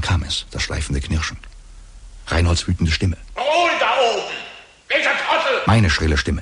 kam es, das schleifende Knirschen. Reinholds wütende Stimme. Ruhe da oben! Welcher Trottel! Meine schrille Stimme.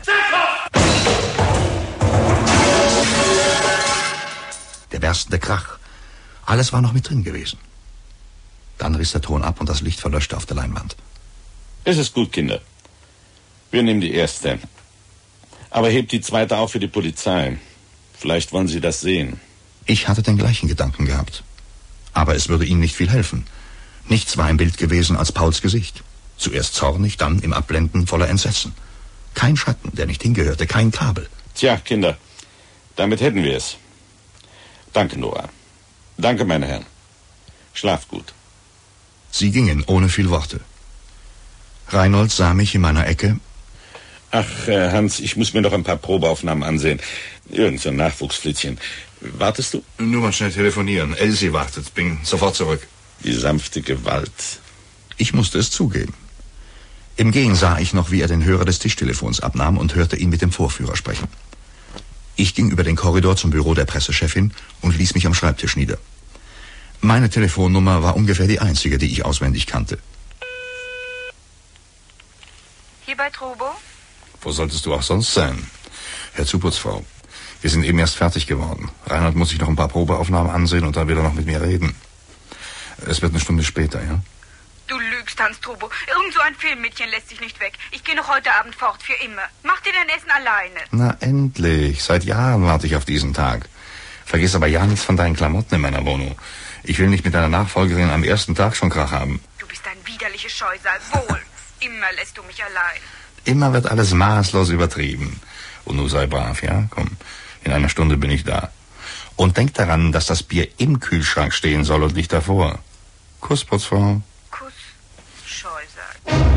Der berstende Krach. Alles war noch mit drin gewesen. Dann riss der Ton ab und das Licht verlöschte auf der Leinwand. Es ist gut, Kinder. Wir nehmen die erste. Aber hebt die zweite auf für die Polizei. Vielleicht wollen Sie das sehen. Ich hatte den gleichen Gedanken gehabt. Aber es würde Ihnen nicht viel helfen. Nichts war im Bild gewesen als Pauls Gesicht. Zuerst zornig, dann im Abblenden voller Entsetzen. Kein Schatten, der nicht hingehörte, kein Kabel. Tja, Kinder, damit hätten wir es. Danke, Nora. Danke, meine Herren. Schlaft gut. Sie gingen ohne viel Worte. Reinhold sah mich in meiner Ecke. Ach, Hans, ich muss mir noch ein paar Probeaufnahmen ansehen. Irgend so ein Nachwuchsflittchen. Wartest du? Nur mal schnell telefonieren. Elsie wartet. Bin sofort zurück. Die sanfte Gewalt. Ich musste es zugeben. Im Gehen sah ich noch, wie er den Hörer des Tischtelefons abnahm und hörte ihn mit dem Vorführer sprechen. Ich ging über den Korridor zum Büro der Pressechefin und ließ mich am Schreibtisch nieder. Meine Telefonnummer war ungefähr die einzige, die ich auswendig kannte. Hier bei Trubo? Wo solltest du auch sonst sein? Herr Zuputzfrau, wir sind eben erst fertig geworden. Reinhold muss sich noch ein paar Probeaufnahmen ansehen und dann will er noch mit mir reden. Es wird eine Stunde später, ja? Du lügst, Hans Trubo. Irgend so ein Filmmädchen lässt sich nicht weg. Ich gehe noch heute Abend fort, für immer. Mach dir dein Essen alleine. Na endlich. Seit Jahren warte ich auf diesen Tag. Vergiss aber ja nichts von deinen Klamotten in meiner Wohnung. Ich will nicht mit deiner Nachfolgerin am ersten Tag schon Krach haben. Du bist ein widerliches Scheusal. Wohl. Immer lässt du mich allein. Immer wird alles maßlos übertrieben. Und nun sei brav, ja? Komm, in einer Stunde bin ich da. Und denk daran, dass das Bier im Kühlschrank stehen soll und nicht davor. Kuss, Putzfrau. Kuss, Scheusal.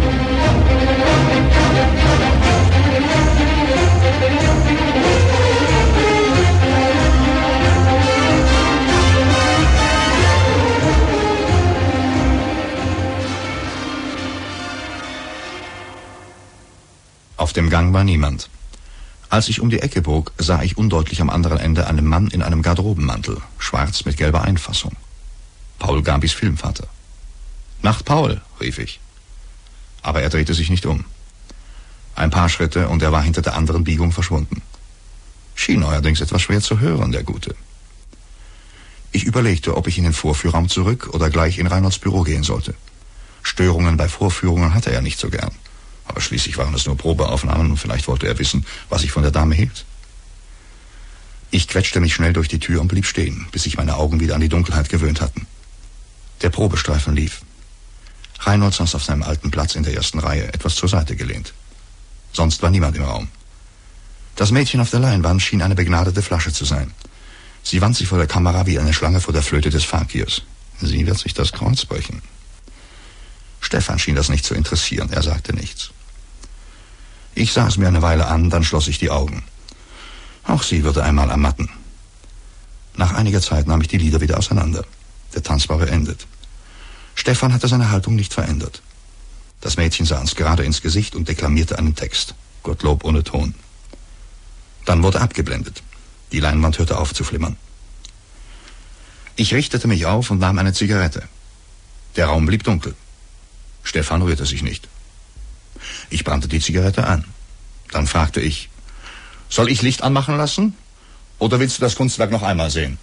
Auf dem Gang war niemand. Als ich um die Ecke bog, sah ich undeutlich am anderen Ende einen Mann in einem Garderobenmantel, schwarz mit gelber Einfassung. Paul Gabis Filmvater. »Nacht, Paul«, rief ich. Aber er drehte sich nicht um. Ein paar Schritte und er war hinter der anderen Biegung verschwunden. Schien neuerdings etwas schwer zu hören, der Gute. Ich überlegte, ob ich in den Vorführraum zurück oder gleich in Reinholds Büro gehen sollte. Störungen bei Vorführungen hatte er nicht so gern. Aber schließlich waren es nur Probeaufnahmen und vielleicht wollte er wissen, was ich von der Dame hielt. Ich quetschte mich schnell durch die Tür und blieb stehen, bis sich meine Augen wieder an die Dunkelheit gewöhnt hatten. Der Probestreifen lief. Reinhold saß auf seinem alten Platz in der ersten Reihe, etwas zur Seite gelehnt. Sonst war niemand im Raum. Das Mädchen auf der Leinwand schien eine begnadete Flasche zu sein. Sie wand sich vor der Kamera wie eine Schlange vor der Flöte des Fakirs. Sie wird sich das Kreuz brechen. Stefan schien das nicht zu interessieren, er sagte nichts. Ich sah es mir eine Weile an, dann schloss ich die Augen. Auch sie würde einmal ermatten. Nach einiger Zeit nahm ich die Lieder wieder auseinander. Der Tanz war beendet. Stefan hatte seine Haltung nicht verändert. Das Mädchen sah uns gerade ins Gesicht und deklamierte einen Text. Gottlob ohne Ton. Dann wurde abgeblendet. Die Leinwand hörte auf zu flimmern. Ich richtete mich auf und nahm eine Zigarette. Der Raum blieb dunkel. Stefan rührte sich nicht. Ich brannte die Zigarette an. Dann fragte ich, soll ich Licht anmachen lassen? Oder willst du das Kunstwerk noch einmal sehen?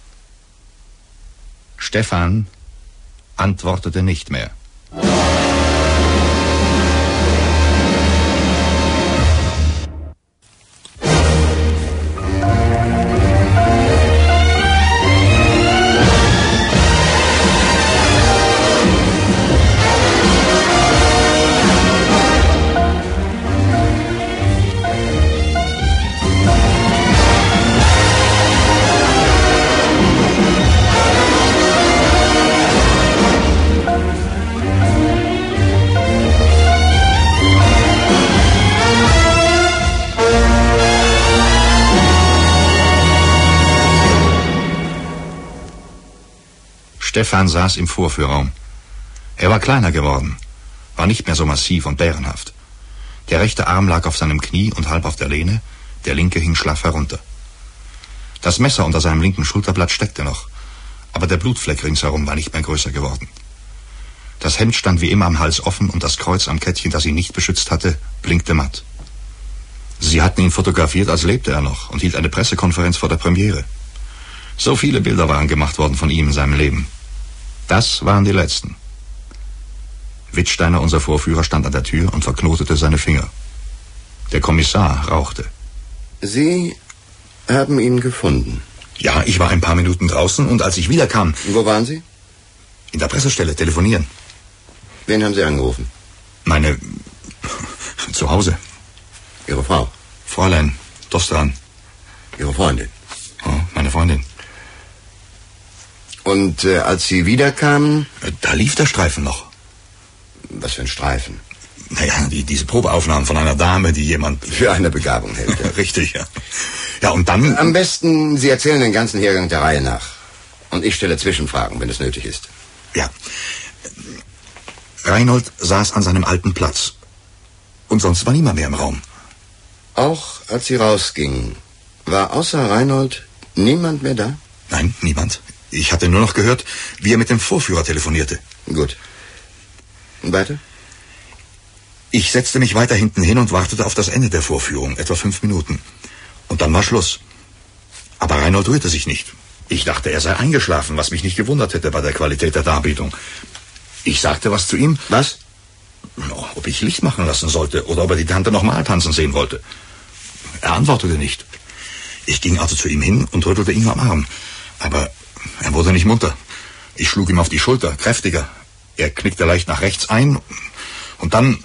Stefan antwortete nicht mehr. Stefan saß im Vorführraum. Er war kleiner geworden, war nicht mehr so massiv und bärenhaft. Der rechte Arm lag auf seinem Knie und halb auf der Lehne, der linke hing schlaff herunter. Das Messer unter seinem linken Schulterblatt steckte noch, aber der Blutfleck ringsherum war nicht mehr größer geworden. Das Hemd stand wie immer am Hals offen und das Kreuz am Kettchen, das ihn nicht beschützt hatte, blinkte matt. Sie hatten ihn fotografiert, als lebte er noch und hielt eine Pressekonferenz vor der Premiere. So viele Bilder waren gemacht worden von ihm in seinem Leben. Das waren die letzten. Wittsteiner, unser Vorführer, stand an der Tür und verknotete seine Finger. Der Kommissar rauchte. Sie haben ihn gefunden? Ja, ich war ein paar Minuten draußen und als ich wiederkam... Wo waren Sie? In der Pressestelle, telefonieren. Wen haben Sie angerufen? Meine... zu Hause. Ihre Frau? Fräulein Dostran. Ihre Freundin? Oh, meine Freundin. Und als Sie wiederkamen? Da lief der Streifen noch. Was für ein Streifen? Naja, diese Probeaufnahmen von einer Dame, die jemand... Für eine Begabung hält. Ja. Richtig, ja. Ja, und dann... Am besten, Sie erzählen den ganzen Hergang der Reihe nach. Und ich stelle Zwischenfragen, wenn es nötig ist. Ja. Reinhold saß an seinem alten Platz. Und sonst war niemand mehr im Raum. Auch als Sie rausgingen, war außer Reinhold niemand mehr da? Nein, niemand. Ich hatte nur noch gehört, wie er mit dem Vorführer telefonierte. Gut. Und weiter? Ich setzte mich weiter hinten hin und wartete auf das Ende der Vorführung, etwa 5 Minuten. Und dann war Schluss. Aber Reinhold rührte sich nicht. Ich dachte, er sei eingeschlafen, was mich nicht gewundert hätte bei der Qualität der Darbietung. Ich sagte was zu ihm. Was? Ob ich Licht machen lassen sollte oder ob er die Tante noch mal tanzen sehen wollte. Er antwortete nicht. Ich ging also zu ihm hin und rüttelte ihn am Arm. Aber er wurde nicht munter. Ich schlug ihm auf die Schulter, kräftiger. Er knickte leicht nach rechts ein und dann...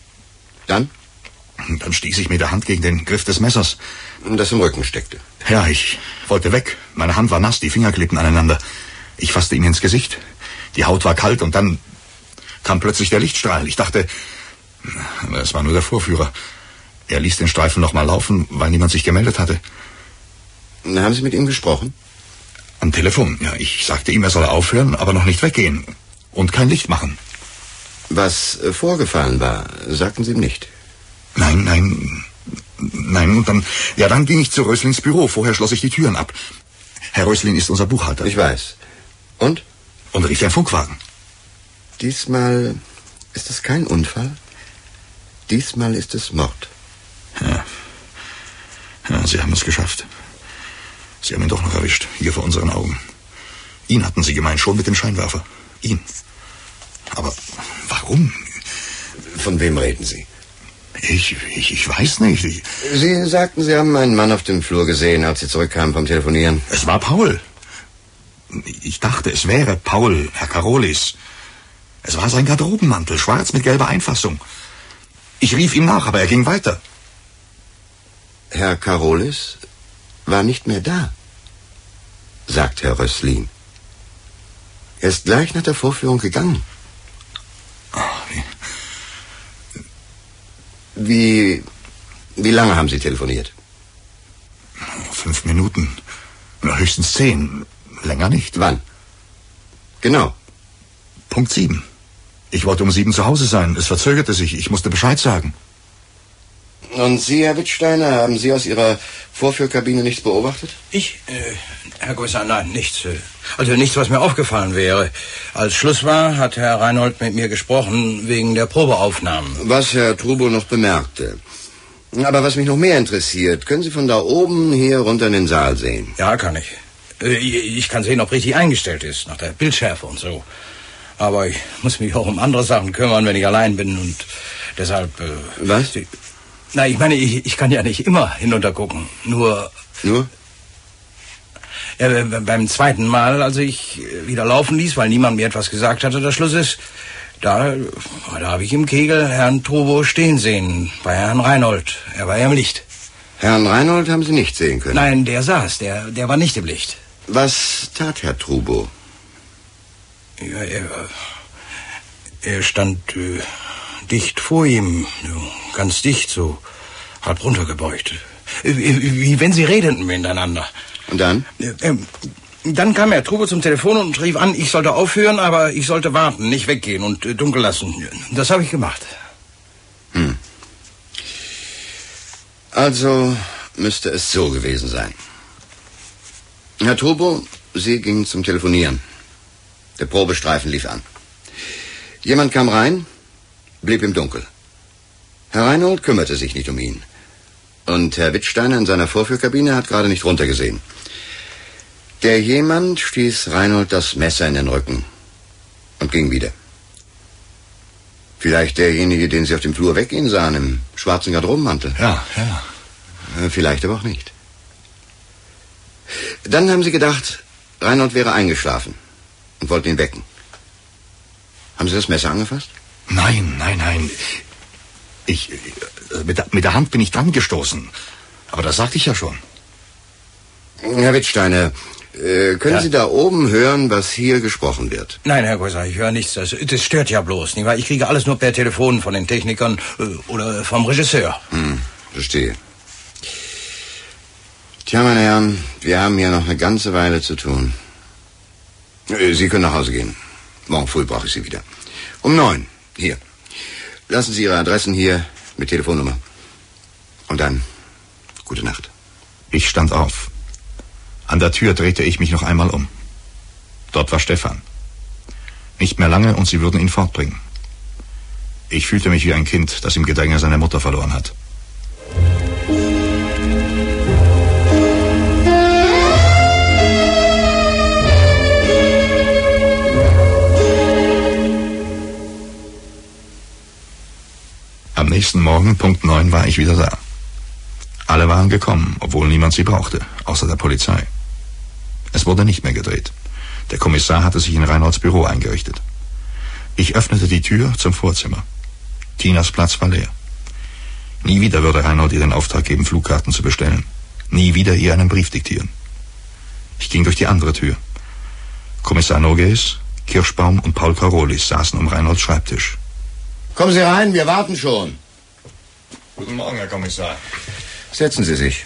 Dann stieß ich mit der Hand gegen den Griff des Messers. Das im Rücken steckte. Ja, ich wollte weg. Meine Hand war nass, die Finger klebten aneinander. Ich fasste ihm ins Gesicht. Die Haut war kalt und dann kam plötzlich der Lichtstrahl. Ich dachte, es war nur der Vorführer. Er ließ den Streifen noch mal laufen, weil niemand sich gemeldet hatte. Haben Sie mit ihm gesprochen? Am Telefon, ja. Ich sagte ihm, er solle aufhören, aber noch nicht weggehen. Und kein Licht machen. Was vorgefallen war, sagten Sie ihm nicht? Nein. Und dann ging ich zu Röslins Büro. Vorher schloss ich die Türen ab. Herr Röslin ist unser Buchhalter. Ich weiß. Und? Und rief den Funkwagen. Diesmal ist es kein Unfall. Diesmal ist es Mord. Ja, Sie haben es geschafft. Sie haben ihn doch noch erwischt, hier vor unseren Augen. Ihn hatten Sie gemeint, schon mit dem Scheinwerfer. Ihn. Aber warum? Von wem reden Sie? Ich weiß nicht. Sie sagten, Sie haben einen Mann auf dem Flur gesehen, als Sie zurückkamen vom Telefonieren. Es war Paul. Ich dachte, es wäre Paul, Herr Karolis. Es war sein Garderobenmantel, schwarz mit gelber Einfassung. Ich rief ihm nach, aber er ging weiter. Herr Karolis war nicht mehr da, sagt Herr Röslin. Er ist gleich nach der Vorführung gegangen. Wie lange haben Sie telefoniert? 5 Minuten. Höchstens 10. Länger nicht. Wann? Genau. Punkt 7. Ich wollte um 7 zu Hause sein. Es verzögerte sich. Ich musste Bescheid sagen. Und Sie, Herr Wittsteiner, haben Sie aus Ihrer Vorführkabine nichts beobachtet? Ich? Herr Kommissar, nein, nichts. Also nichts, was mir aufgefallen wäre. Als Schluss war, hat Herr Reinhold mit mir gesprochen, wegen der Probeaufnahmen. Was Herr Trubo noch bemerkte. Aber was mich noch mehr interessiert, können Sie von da oben hier runter in den Saal sehen? Ja, kann ich. Ich kann sehen, ob richtig eingestellt ist, nach der Bildschärfe und so. Aber ich muss mich auch um andere Sachen kümmern, wenn ich allein bin und deshalb... Was? Na, ich meine, ich kann ja nicht immer hinuntergucken. Nur? Ja, beim zweiten Mal, als ich wieder laufen ließ, weil niemand mir etwas gesagt hatte, der Schluss ist, da habe ich im Kegel Herrn Trubo stehen sehen, bei Herrn Reinhold. Er war ja im Licht. Herrn Reinhold haben Sie nicht sehen können? Nein, der saß, der war nicht im Licht. Was tat Herr Trubo? Ja, er stand dicht vor ihm, ganz dicht, so halb runtergebeugt. Wie wenn sie redeten miteinander. Und dann? Dann kam Herr Trubo zum Telefon und rief an, ich sollte aufhören, aber ich sollte warten, nicht weggehen und dunkel lassen. Das habe ich gemacht. Also müsste es so gewesen sein. Herr Trubo, Sie gingen zum Telefonieren. Der Probestreifen lief an. Jemand kam rein, blieb im Dunkel. Herr Reinhold kümmerte sich nicht um ihn. Und Herr Wittsteiner in seiner Vorführkabine hat gerade nicht runtergesehen. Der jemand stieß Reinhold das Messer in den Rücken und ging wieder. Vielleicht derjenige, den Sie auf dem Flur weggehen sahen, im schwarzen Garderobenmantel. Ja. Vielleicht aber auch nicht. Dann haben Sie gedacht, Reinhold wäre eingeschlafen und wollten ihn wecken. Haben Sie das Messer angefasst? Nein. Mit der Hand bin ich dran gestoßen. Aber das sagte ich ja schon. Herr Wittsteiner, können Sie da oben hören, was hier gesprochen wird? Nein, Herr Kommissar, ich höre nichts. Das stört ja bloß, nicht wahr? Ich kriege alles nur per Telefon von den Technikern oder vom Regisseur. Verstehe. Tja, meine Herren, wir haben hier noch eine ganze Weile zu tun. Sie können nach Hause gehen. Morgen früh brauche ich Sie wieder. Um 9. Hier. Lassen Sie Ihre Adressen hier mit Telefonnummer. Und dann, gute Nacht. Ich stand auf. An der Tür drehte ich mich noch einmal um. Dort war Stefan. Nicht mehr lange und sie würden ihn fortbringen. Ich fühlte mich wie ein Kind, das im Gedränge seine Mutter verloren hat. Am nächsten Morgen, Punkt 9, war ich wieder da. Alle waren gekommen, obwohl niemand sie brauchte, außer der Polizei. Es wurde nicht mehr gedreht. Der Kommissar hatte sich in Reinholds Büro eingerichtet. Ich öffnete die Tür zum Vorzimmer. Tinas Platz war leer. Nie wieder würde Reinhold ihr den Auftrag geben, Flugkarten zu bestellen. Nie wieder ihr einen Brief diktieren. Ich ging durch die andere Tür. Kommissar Nogues, Kirschbaum und Paul Karolis saßen um Reinholds Schreibtisch. Kommen Sie rein, wir warten schon. Guten Morgen, Herr Kommissar. Setzen Sie sich.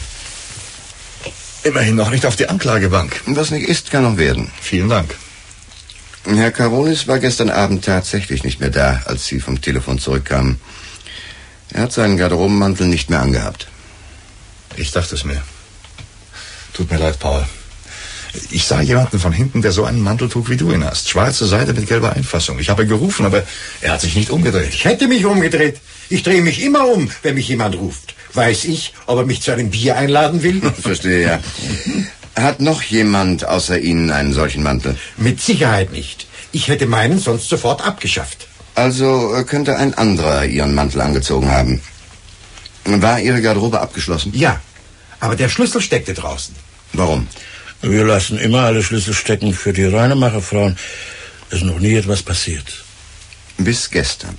Immerhin noch nicht auf die Anklagebank. Was nicht ist, kann noch werden. Vielen Dank. Herr Karolis war gestern Abend tatsächlich nicht mehr da, als Sie vom Telefon zurückkamen. Er hat seinen Garderobenmantel nicht mehr angehabt. Ich dachte es mir. Tut mir leid, Paul. Ich sah jemanden von hinten, der so einen Mantel trug, wie du ihn hast. Schwarze Seide mit gelber Einfassung. Ich habe gerufen, aber er hat sich nicht umgedreht. Ich hätte mich umgedreht. Ich drehe mich immer um, wenn mich jemand ruft. Weiß ich, ob er mich zu einem Bier einladen will? Verstehe, ja. Hat noch jemand außer Ihnen einen solchen Mantel? Mit Sicherheit nicht. Ich hätte meinen sonst sofort abgeschafft. Also könnte ein anderer Ihren Mantel angezogen haben. War Ihre Garderobe abgeschlossen? Ja, aber der Schlüssel steckte draußen. Warum? Wir lassen immer alle Schlüssel stecken für die Reinemacherfrauen. Es ist noch nie etwas passiert. Bis gestern.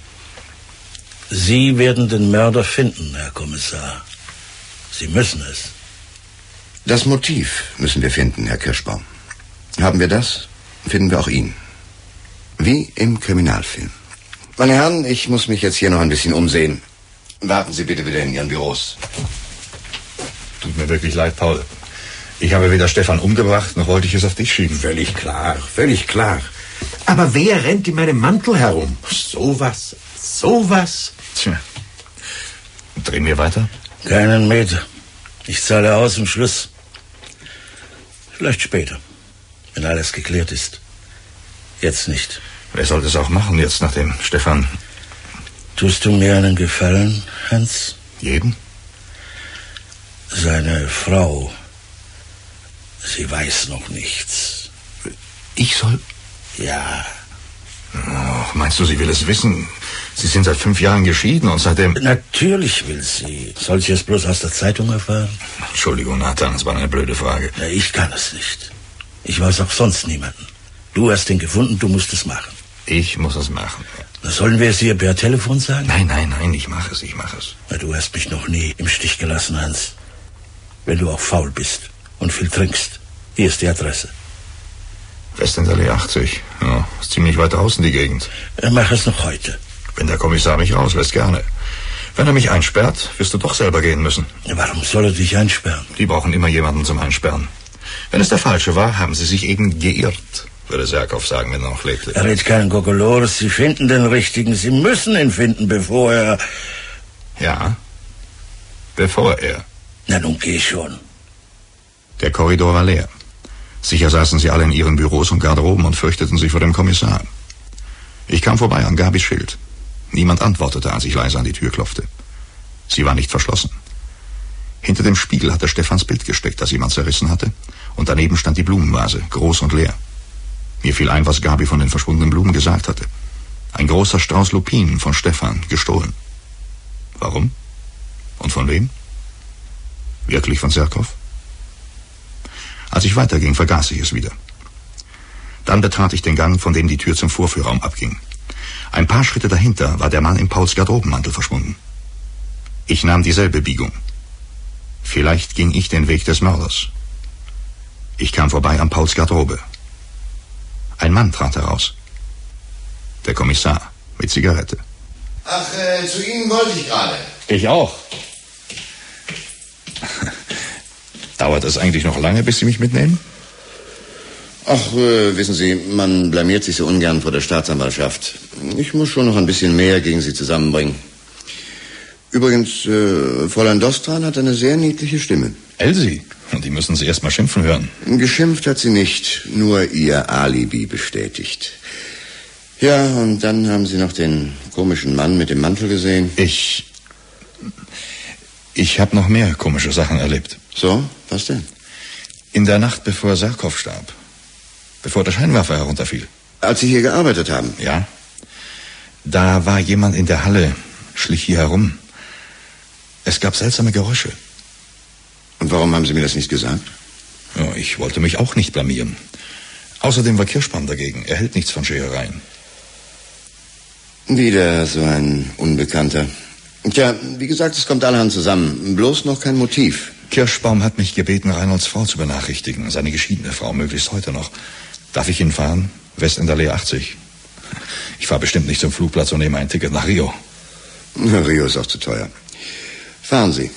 Sie werden den Mörder finden, Herr Kommissar. Sie müssen es. Das Motiv müssen wir finden, Herr Kirschbaum. Haben wir das, finden wir auch ihn. Wie im Kriminalfilm. Meine Herren, ich muss mich jetzt hier noch ein bisschen umsehen. Warten Sie bitte wieder in Ihren Büros. Tut mir wirklich leid, Paul. Ich habe weder Stefan umgebracht, noch wollte ich es auf dich schieben. Völlig klar, völlig klar. Aber wer rennt in meinem Mantel herum? Sowas. Tja. Drehen wir weiter? Keinen Meter. Ich zahle aus im Schluss. Vielleicht später, wenn alles geklärt ist. Jetzt nicht. Wer sollte es auch machen, jetzt nachdem Stefan... Tust du mir einen Gefallen, Hans? Jeden? Seine Frau... Sie weiß noch nichts. Ich soll... Ja. Oh, meinst du, sie will es wissen? Sie sind seit 5 Jahren geschieden und seitdem... Natürlich will sie. Soll sie es bloß aus der Zeitung erfahren? Entschuldigung, Nathan, das war eine blöde Frage. Na, ich kann es nicht. Ich weiß auch sonst niemanden. Du hast ihn gefunden, du musst es machen. Ich muss es machen. Na, sollen wir es ihr per Telefon sagen? Nein, ich mache es. Na, du hast mich noch nie im Stich gelassen, Hans. Wenn du auch faul bist und viel trinkst. Hier ist die Adresse. Westenallee 80. Ja, ist ziemlich weit außen die Gegend. Mach es noch heute. Wenn der Kommissar mich rauslässt, gerne. Wenn er mich einsperrt, wirst du doch selber gehen müssen. Warum soll er dich einsperren? Die brauchen immer jemanden zum Einsperren. Wenn es der Falsche war, haben sie sich eben geirrt, würde Serkow sagen, wenn er noch lebte. Er redet keinen Kokolores. Sie finden den Richtigen. Sie müssen ihn finden, bevor er... Ja, bevor er... Na, nun geh schon. Der Korridor war leer. Sicher saßen sie alle in ihren Büros und Garderoben und fürchteten sich vor dem Kommissar. Ich kam vorbei an Gabis Schild. Niemand antwortete, als ich leise an die Tür klopfte. Sie war nicht verschlossen. Hinter dem Spiegel hatte Stefans Bild gesteckt, das jemand zerrissen hatte, und daneben stand die Blumenvase, groß und leer. Mir fiel ein, was Gabi von den verschwundenen Blumen gesagt hatte. Ein großer Strauß Lupinen von Stefan, gestohlen. Warum? Und von wem? Wirklich von Serkow? Als ich weiterging, vergaß ich es wieder. Dann betrat ich den Gang, von dem die Tür zum Vorführraum abging. Ein paar Schritte dahinter war der Mann in Pauls Garderobenmantel verschwunden. Ich nahm dieselbe Biegung. Vielleicht ging ich den Weg des Mörders. Ich kam vorbei an Pauls Garderobe. Ein Mann trat heraus. Der Kommissar mit Zigarette. Ach, zu Ihnen wollte ich gerade. Ich auch. Dauert es eigentlich noch lange, bis Sie mich mitnehmen? Ach, wissen Sie, man blamiert sich so ungern vor der Staatsanwaltschaft. Ich muss schon noch ein bisschen mehr gegen Sie zusammenbringen. Übrigens, Fräulein Dostran hat eine sehr niedliche Stimme. Elsie? Die müssen Sie erst mal schimpfen hören. Geschimpft hat sie nicht, nur ihr Alibi bestätigt. Ja, und dann haben Sie noch den komischen Mann mit dem Mantel gesehen? Ich habe noch mehr komische Sachen erlebt. So, was denn? In der Nacht, bevor Serkow starb. Bevor der Scheinwerfer herunterfiel. Als Sie hier gearbeitet haben? Ja. Da war jemand in der Halle, schlich hier herum. Es gab seltsame Geräusche. Und warum haben Sie mir das nicht gesagt? Ja, ich wollte mich auch nicht blamieren. Außerdem war Kirschbaum dagegen. Er hält nichts von Scherereien. Wieder so ein Unbekannter. Tja, wie gesagt, es kommt allerhand zusammen. Bloß noch kein Motiv. Kirschbaum hat mich gebeten, Reinholds Frau zu benachrichtigen. Seine geschiedene Frau, möglichst heute noch. Darf ich ihn fahren? Westallee 80. Ich fahre bestimmt nicht zum Flugplatz und nehme ein Ticket nach Rio. Rio ist auch zu teuer. Fahren Sie.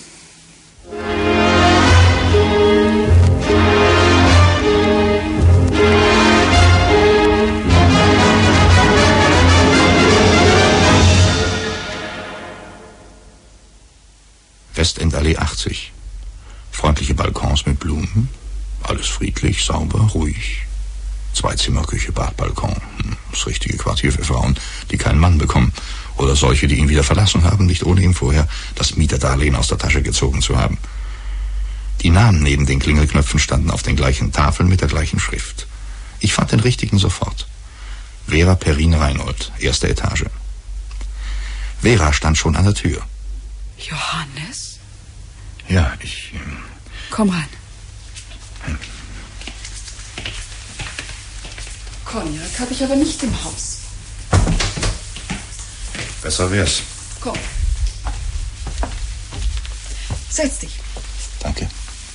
Westendallee 80. Freundliche Balkons mit Blumen. Alles friedlich, sauber, ruhig. 2-Zimmer-Küche, Bad, Balkon. Das richtige Quartier für Frauen, die keinen Mann bekommen. Oder solche, die ihn wieder verlassen haben, nicht ohne ihm vorher das Mieterdarlehen aus der Tasche gezogen zu haben. Die Namen neben den Klingelknöpfen standen auf den gleichen Tafeln mit der gleichen Schrift. Ich fand den richtigen sofort. Vera Perrin Reinhold, 1. Etage. Vera stand schon an der Tür. Johannes? Ja, ich... Komm rein. Cognac habe ich aber nicht im Haus. Besser wär's. Komm. Setz dich. Danke.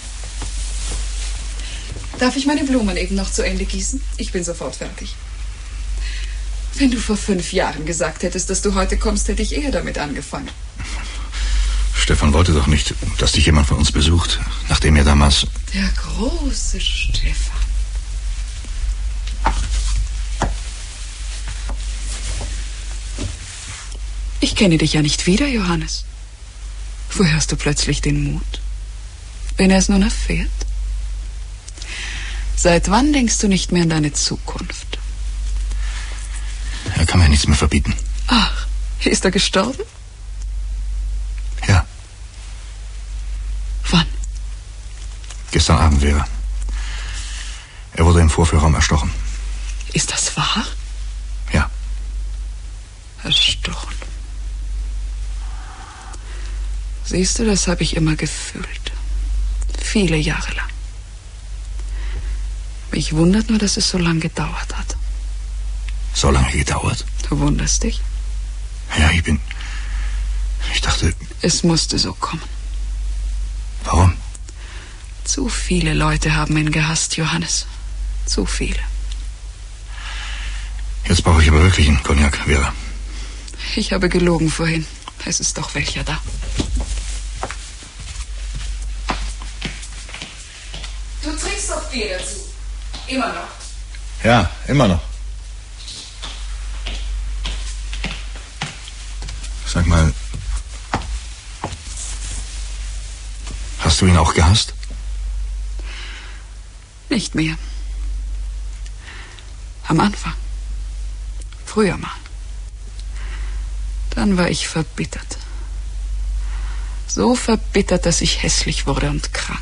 Darf ich meine Blumen eben noch zu Ende gießen? Ich bin sofort fertig. Wenn du vor 5 Jahren gesagt hättest, dass du heute kommst, hätte ich eher damit angefangen. Stefan wollte doch nicht, dass dich jemand von uns besucht, nachdem er damals... Der große Stefan. Ich kenne dich ja nicht wieder, Johannes. Woher hast du plötzlich den Mut? Wenn er es nun erfährt? Seit wann denkst du nicht mehr an deine Zukunft? Er kann mir nichts mehr verbieten. Ach, ist er gestorben? Ja. Wann? Gestern Abend, Vera. Er wurde im Vorführraum erstochen. Ist das wahr? Ja. Erstochen. Siehst du, das habe ich immer gefühlt. Viele Jahre lang. Mich wundert nur, dass es so lange gedauert hat. So lange gedauert? Du wunderst dich? Ja, ich dachte... Es musste so kommen. Warum? Zu viele Leute haben ihn gehasst, Johannes. Zu viele. Jetzt brauche ich aber wirklich einen Cognac, Vera. Ich habe gelogen vorhin. Es ist doch welcher da. Du trinkst doch Bier dazu. Immer noch. Ja, immer noch. Sag mal, hast du ihn auch gehasst? Nicht mehr. Am Anfang. Früher mal. Dann war ich verbittert. So verbittert, dass ich hässlich wurde und krank.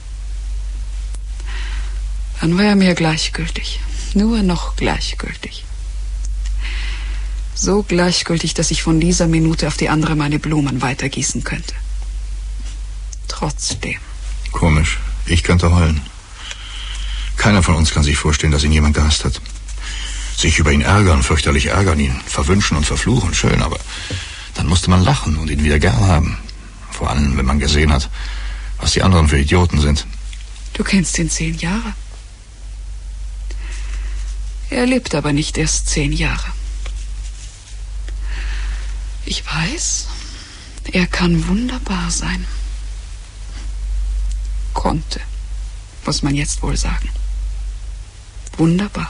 Dann war er mir gleichgültig. Nur noch gleichgültig. So gleichgültig, dass ich von dieser Minute auf die andere meine Blumen weitergießen könnte. Trotzdem. Komisch. Ich könnte heulen. Keiner von uns kann sich vorstellen, dass ihn jemand gehasst hat. Sich über ihn ärgern, fürchterlich ärgern, ihn verwünschen und verfluchen, schön, aber dann musste man lachen und ihn wieder gern haben. Vor allem, wenn man gesehen hat, was die anderen für Idioten sind. Du kennst ihn 10 Jahre. Er lebt aber nicht erst 10 Jahre. Ich weiß, er kann wunderbar sein. Konnte, muss man jetzt wohl sagen. Wunderbar.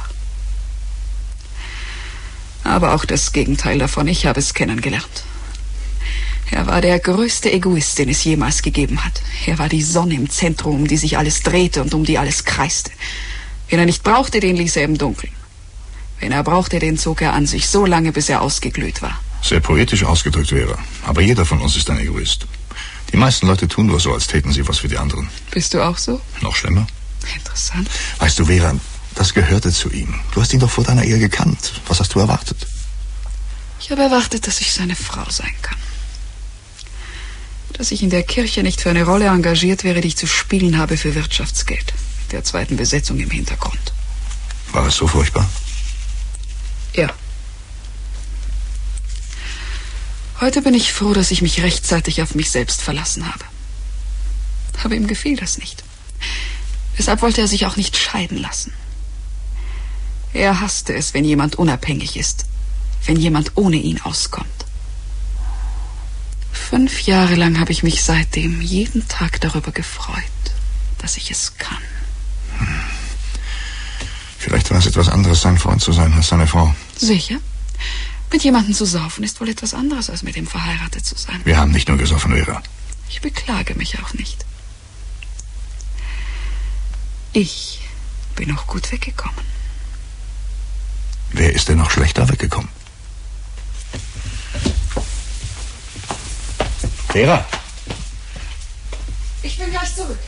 Aber auch das Gegenteil davon, ich habe es kennengelernt. Er war der größte Egoist, den es jemals gegeben hat. Er war die Sonne im Zentrum, um die sich alles drehte und um die alles kreiste. Wen er nicht brauchte, den ließ er im Dunkeln. Wen er brauchte, den zog er an sich, so lange, bis er ausgeglüht war. Sehr poetisch ausgedrückt wäre. Aber jeder von uns ist ein Egoist. Die meisten Leute tun nur so, als täten sie was für die anderen. Bist du auch so? Noch schlimmer. Interessant. Weißt du, Vera, das gehörte zu ihm. Du hast ihn doch vor deiner Ehe gekannt. Was hast du erwartet? Ich habe erwartet, dass ich seine Frau sein kann. Dass ich in der Kirche nicht für eine Rolle engagiert wäre, die ich zu spielen habe für Wirtschaftsgeld. Mit der zweiten Besetzung im Hintergrund. War es so furchtbar? Ja. Heute bin ich froh, dass ich mich rechtzeitig auf mich selbst verlassen habe. Aber ihm gefiel das nicht. Deshalb wollte er sich auch nicht scheiden lassen. Er hasste es, wenn jemand unabhängig ist, wenn jemand ohne ihn auskommt. 5 Jahre lang habe ich mich seitdem jeden Tag darüber gefreut, dass ich es kann. Vielleicht war es etwas anderes, sein Freund zu sein, als seine Frau. Sicher. Mit jemandem zu saufen ist wohl etwas anderes, als mit ihm verheiratet zu sein. Wir haben nicht nur gesoffen, Vera. Ich beklage mich auch nicht. Ich bin auch gut weggekommen. Wer ist denn noch schlechter weggekommen? Vera? Ich bin gleich zurück.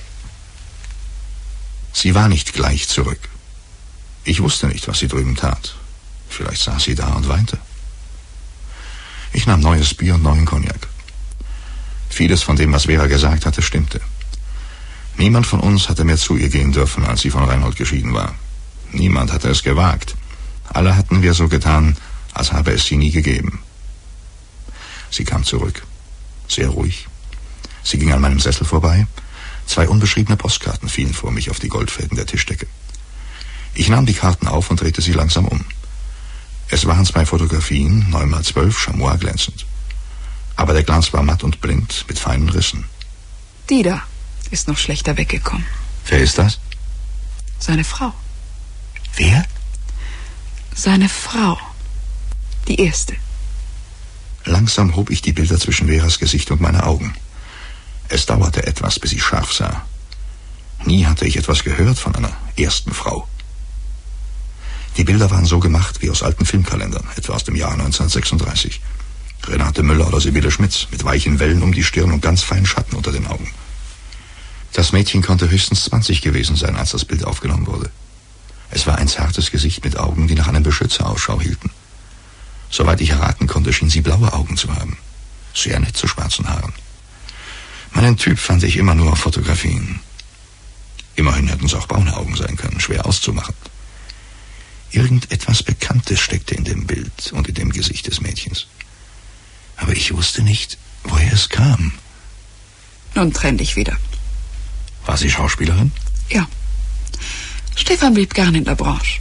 Sie war nicht gleich zurück. Ich wusste nicht, was sie drüben tat. Vielleicht saß sie da und weinte. Ich nahm neues Bier und neuen Cognac. Vieles von dem, was Vera gesagt hatte, stimmte. Niemand von uns hatte mehr zu ihr gehen dürfen, als sie von Reinhold geschieden war. Niemand hatte es gewagt. Alle hatten wir so getan, als habe es sie nie gegeben. Sie kam zurück. Sehr ruhig. Sie ging an meinem Sessel vorbei. 2 unbeschriebene Postkarten fielen vor mich auf die Goldfäden der Tischdecke. Ich nahm die Karten auf und drehte sie langsam um. Es waren 2 Fotografien, 9x12, chamois glänzend. Aber der Glanz war matt und blind, mit feinen Rissen. Die da ist noch schlechter weggekommen. Wer ist das? Seine Frau. Wer? Seine Frau. Die erste. Langsam hob ich die Bilder zwischen Veras Gesicht und meine Augen. Es dauerte etwas, bis ich scharf sah. Nie hatte ich etwas gehört von einer ersten Frau. Die Bilder waren so gemacht wie aus alten Filmkalendern, etwa aus dem Jahr 1936. Renate Müller oder Sibylle Schmitz, mit weichen Wellen um die Stirn und ganz feinen Schatten unter den Augen. Das Mädchen konnte höchstens 20 gewesen sein, als das Bild aufgenommen wurde. Es war ein zartes Gesicht mit Augen, die nach einem Beschützer Ausschau hielten. Soweit ich erraten konnte, schien sie blaue Augen zu haben. Sehr nett zu schwarzen Haaren. Meinen Typ fand ich immer nur auf Fotografien. Immerhin hätten es auch braune Augen sein können, schwer auszumachen. Irgendetwas Bekanntes steckte in dem Bild und in dem Gesicht des Mädchens. Aber ich wusste nicht, woher es kam. Nun trenn dich wieder. War sie Schauspielerin? Ja. Stefan blieb gern in der Branche.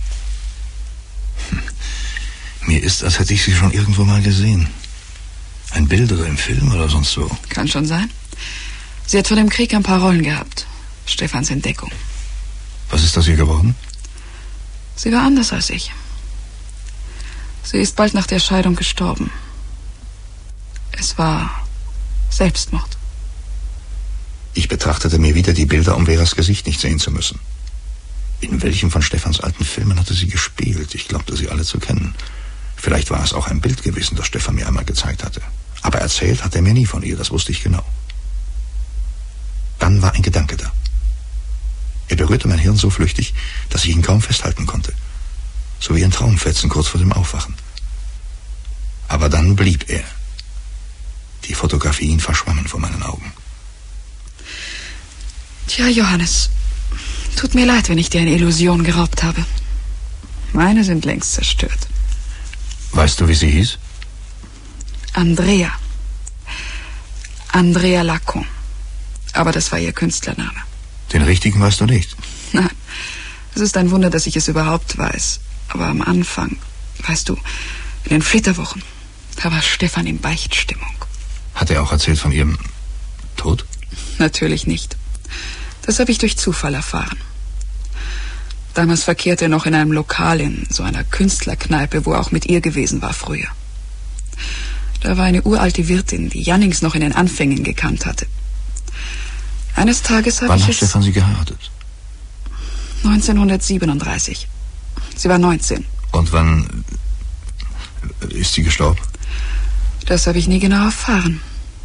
Mir ist, als hätte ich sie schon irgendwo mal gesehen. Ein Bild oder im Film oder sonst wo. Kann schon sein. Sie hat vor dem Krieg ein paar Rollen gehabt. Stefans Entdeckung. Was ist aus ihr geworden? Sie war anders als ich. Sie ist bald nach der Scheidung gestorben. Es war Selbstmord. Ich betrachtete mir wieder die Bilder, um Veras Gesicht nicht sehen zu müssen. In welchem von Stefans alten Filmen hatte sie gespielt? Ich glaubte, sie alle zu kennen. Vielleicht war es auch ein Bild gewesen, das Stefan mir einmal gezeigt hatte. Aber erzählt hat er mir nie von ihr, das wusste ich genau. Dann war ein Gedanke da. Er berührte mein Hirn so flüchtig, dass ich ihn kaum festhalten konnte. So wie ein Traumfetzen kurz vor dem Aufwachen. Aber dann blieb er. Die Fotografien verschwammen vor meinen Augen. Tja, Johannes, tut mir leid, wenn ich dir eine Illusion geraubt habe. Meine sind längst zerstört. Weißt du, wie sie hieß? Andrea. Andrea Lacon. Aber das war ihr Künstlername. Den richtigen weißt du nicht? Nein, es ist ein Wunder, dass ich es überhaupt weiß. Aber am Anfang, weißt du, in den Flitterwochen, da war Stefan in Beichtstimmung. Hat er auch erzählt von ihrem Tod? Natürlich nicht. Das habe ich durch Zufall erfahren. Damals verkehrte er noch in einem Lokal in so einer Künstlerkneipe, wo er auch mit ihr gewesen war früher. Da war eine uralte Wirtin, die Jannings noch in den Anfängen gekannt hatte. Eines Tages habe ich Wann hat Stefan sie geheiratet? 1937. Sie war 19. Und wann ist sie gestorben? Das habe ich nie genau erfahren.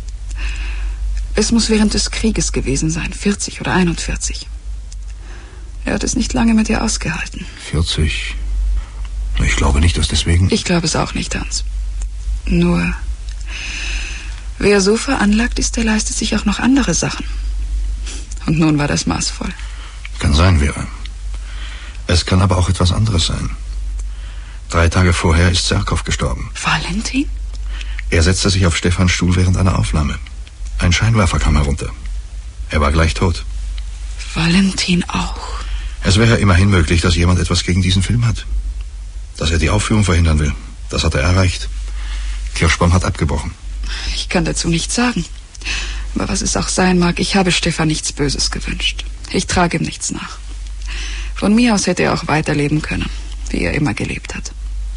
Es muss während des Krieges gewesen sein, 40 oder 41. Er hat es nicht lange mit ihr ausgehalten. 40? Ich glaube nicht, dass deswegen... Ich glaube es auch nicht, Hans. Nur, wer so veranlagt ist, der leistet sich auch noch andere Sachen. Und nun war das maßvoll. Kann sein, Vera. Es kann aber auch etwas anderes sein. 3 Tage vorher ist Zerkow gestorben. Valentin? Er setzte sich auf Stefans Stuhl während einer Aufnahme. Ein Scheinwerfer kam herunter. Er war gleich tot. Valentin auch. Es wäre immerhin möglich, dass jemand etwas gegen diesen Film hat. Dass er die Aufführung verhindern will. Das hat er erreicht. Kirschbaum hat abgebrochen. Ich kann dazu nichts sagen. Aber was es auch sein mag, ich habe Stefan nichts Böses gewünscht. Ich trage ihm nichts nach. Von mir aus hätte er auch weiterleben können, wie er immer gelebt hat.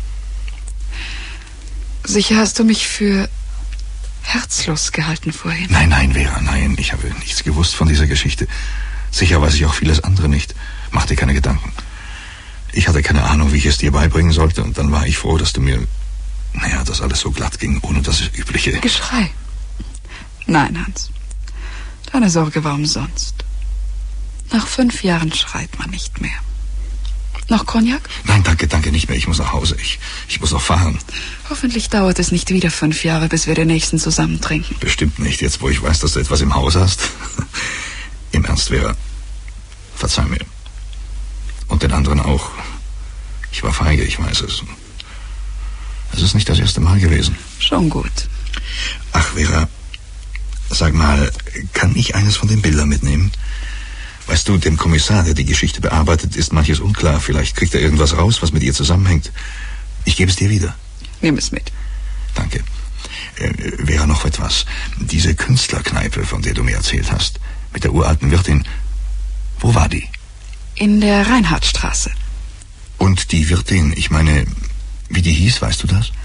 Sicher hast du mich für herzlos gehalten vorhin? Nein, nein, Vera, nein. Ich habe nichts gewusst von dieser Geschichte. Sicher weiß ich auch vieles andere nicht. Mach dir keine Gedanken. Ich hatte keine Ahnung, wie ich es dir beibringen sollte. Und dann war ich froh, dass du mir... dass alles so glatt ging, ohne das übliche... Geschrei. Nein, Hans. Deine Sorge war umsonst. Nach 5 Jahren schreit man nicht mehr. Noch Cognac? Nein, danke, nicht mehr. Ich muss nach Hause. Ich muss noch fahren. Hoffentlich dauert es nicht wieder 5 Jahre, bis wir den nächsten zusammen trinken. Bestimmt nicht, jetzt wo ich weiß, dass du etwas im Haus hast. Im Ernst, Vera. Verzeih mir. Und den anderen auch. Ich war feige, ich weiß es. Es ist nicht das erste Mal gewesen. Schon gut. Ach, Vera, sag mal, kann ich eines von den Bildern mitnehmen? Weißt du, dem Kommissar, der die Geschichte bearbeitet, ist manches unklar. Vielleicht kriegt er irgendwas raus, was mit ihr zusammenhängt. Ich gebe es dir wieder. Nimm es mit. Danke. Vera, noch etwas. Diese Künstlerkneipe, von der du mir erzählt hast, mit der uralten Wirtin, wo war die? In der Reinhardtstraße. Und die Wirtin, ich meine, wie die hieß, weißt du das?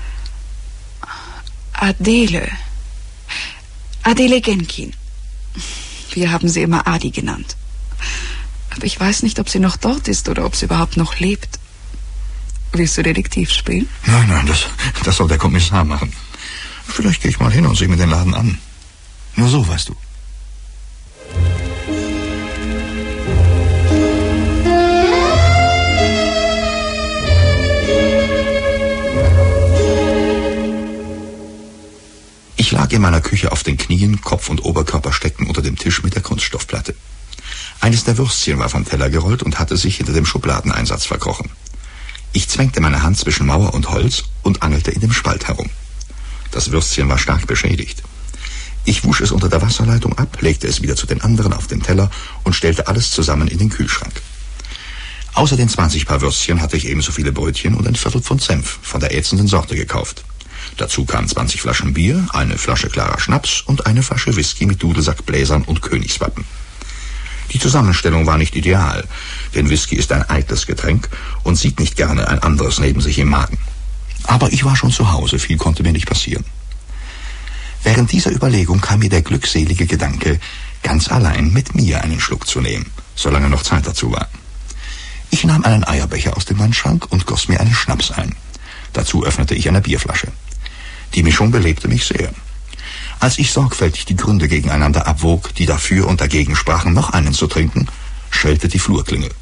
Adele. Adele Genkin. Wir haben sie immer Adi genannt. Aber ich weiß nicht, ob sie noch dort ist oder ob sie überhaupt noch lebt. Willst du Detektiv spielen? Nein, das soll der Kommissar machen. Vielleicht gehe ich mal hin und sehe mir den Laden an. Nur so, weißt du. Ich lag in meiner Küche auf den Knien, Kopf und Oberkörper steckten unter dem Tisch mit der Kunststoffplatte. Eines der Würstchen war vom Teller gerollt und hatte sich hinter dem Schubladeneinsatz verkrochen. Ich zwängte meine Hand zwischen Mauer und Holz und angelte in dem Spalt herum. Das Würstchen war stark beschädigt. Ich wusch es unter der Wasserleitung ab, legte es wieder zu den anderen auf den Teller und stellte alles zusammen in den Kühlschrank. Außer den 20 Paar Würstchen hatte ich ebenso viele Brötchen und ein Viertel Pfund Senf von der ätzenden Sorte gekauft. Dazu kamen 20 Flaschen Bier, eine Flasche klarer Schnaps und eine Flasche Whisky mit Dudelsackbläsern und Königswappen. Die Zusammenstellung war nicht ideal, denn Whisky ist ein eitles Getränk und sieht nicht gerne ein anderes neben sich im Magen. Aber ich war schon zu Hause, viel konnte mir nicht passieren. Während dieser Überlegung kam mir der glückselige Gedanke, ganz allein mit mir einen Schluck zu nehmen, solange noch Zeit dazu war. Ich nahm einen Eierbecher aus dem Wandschrank und goss mir einen Schnaps ein. Dazu öffnete ich eine Bierflasche. Die Mischung belebte mich sehr. Als ich sorgfältig die Gründe gegeneinander abwog, die dafür und dagegen sprachen, noch einen zu trinken, schellte die Flurklingel.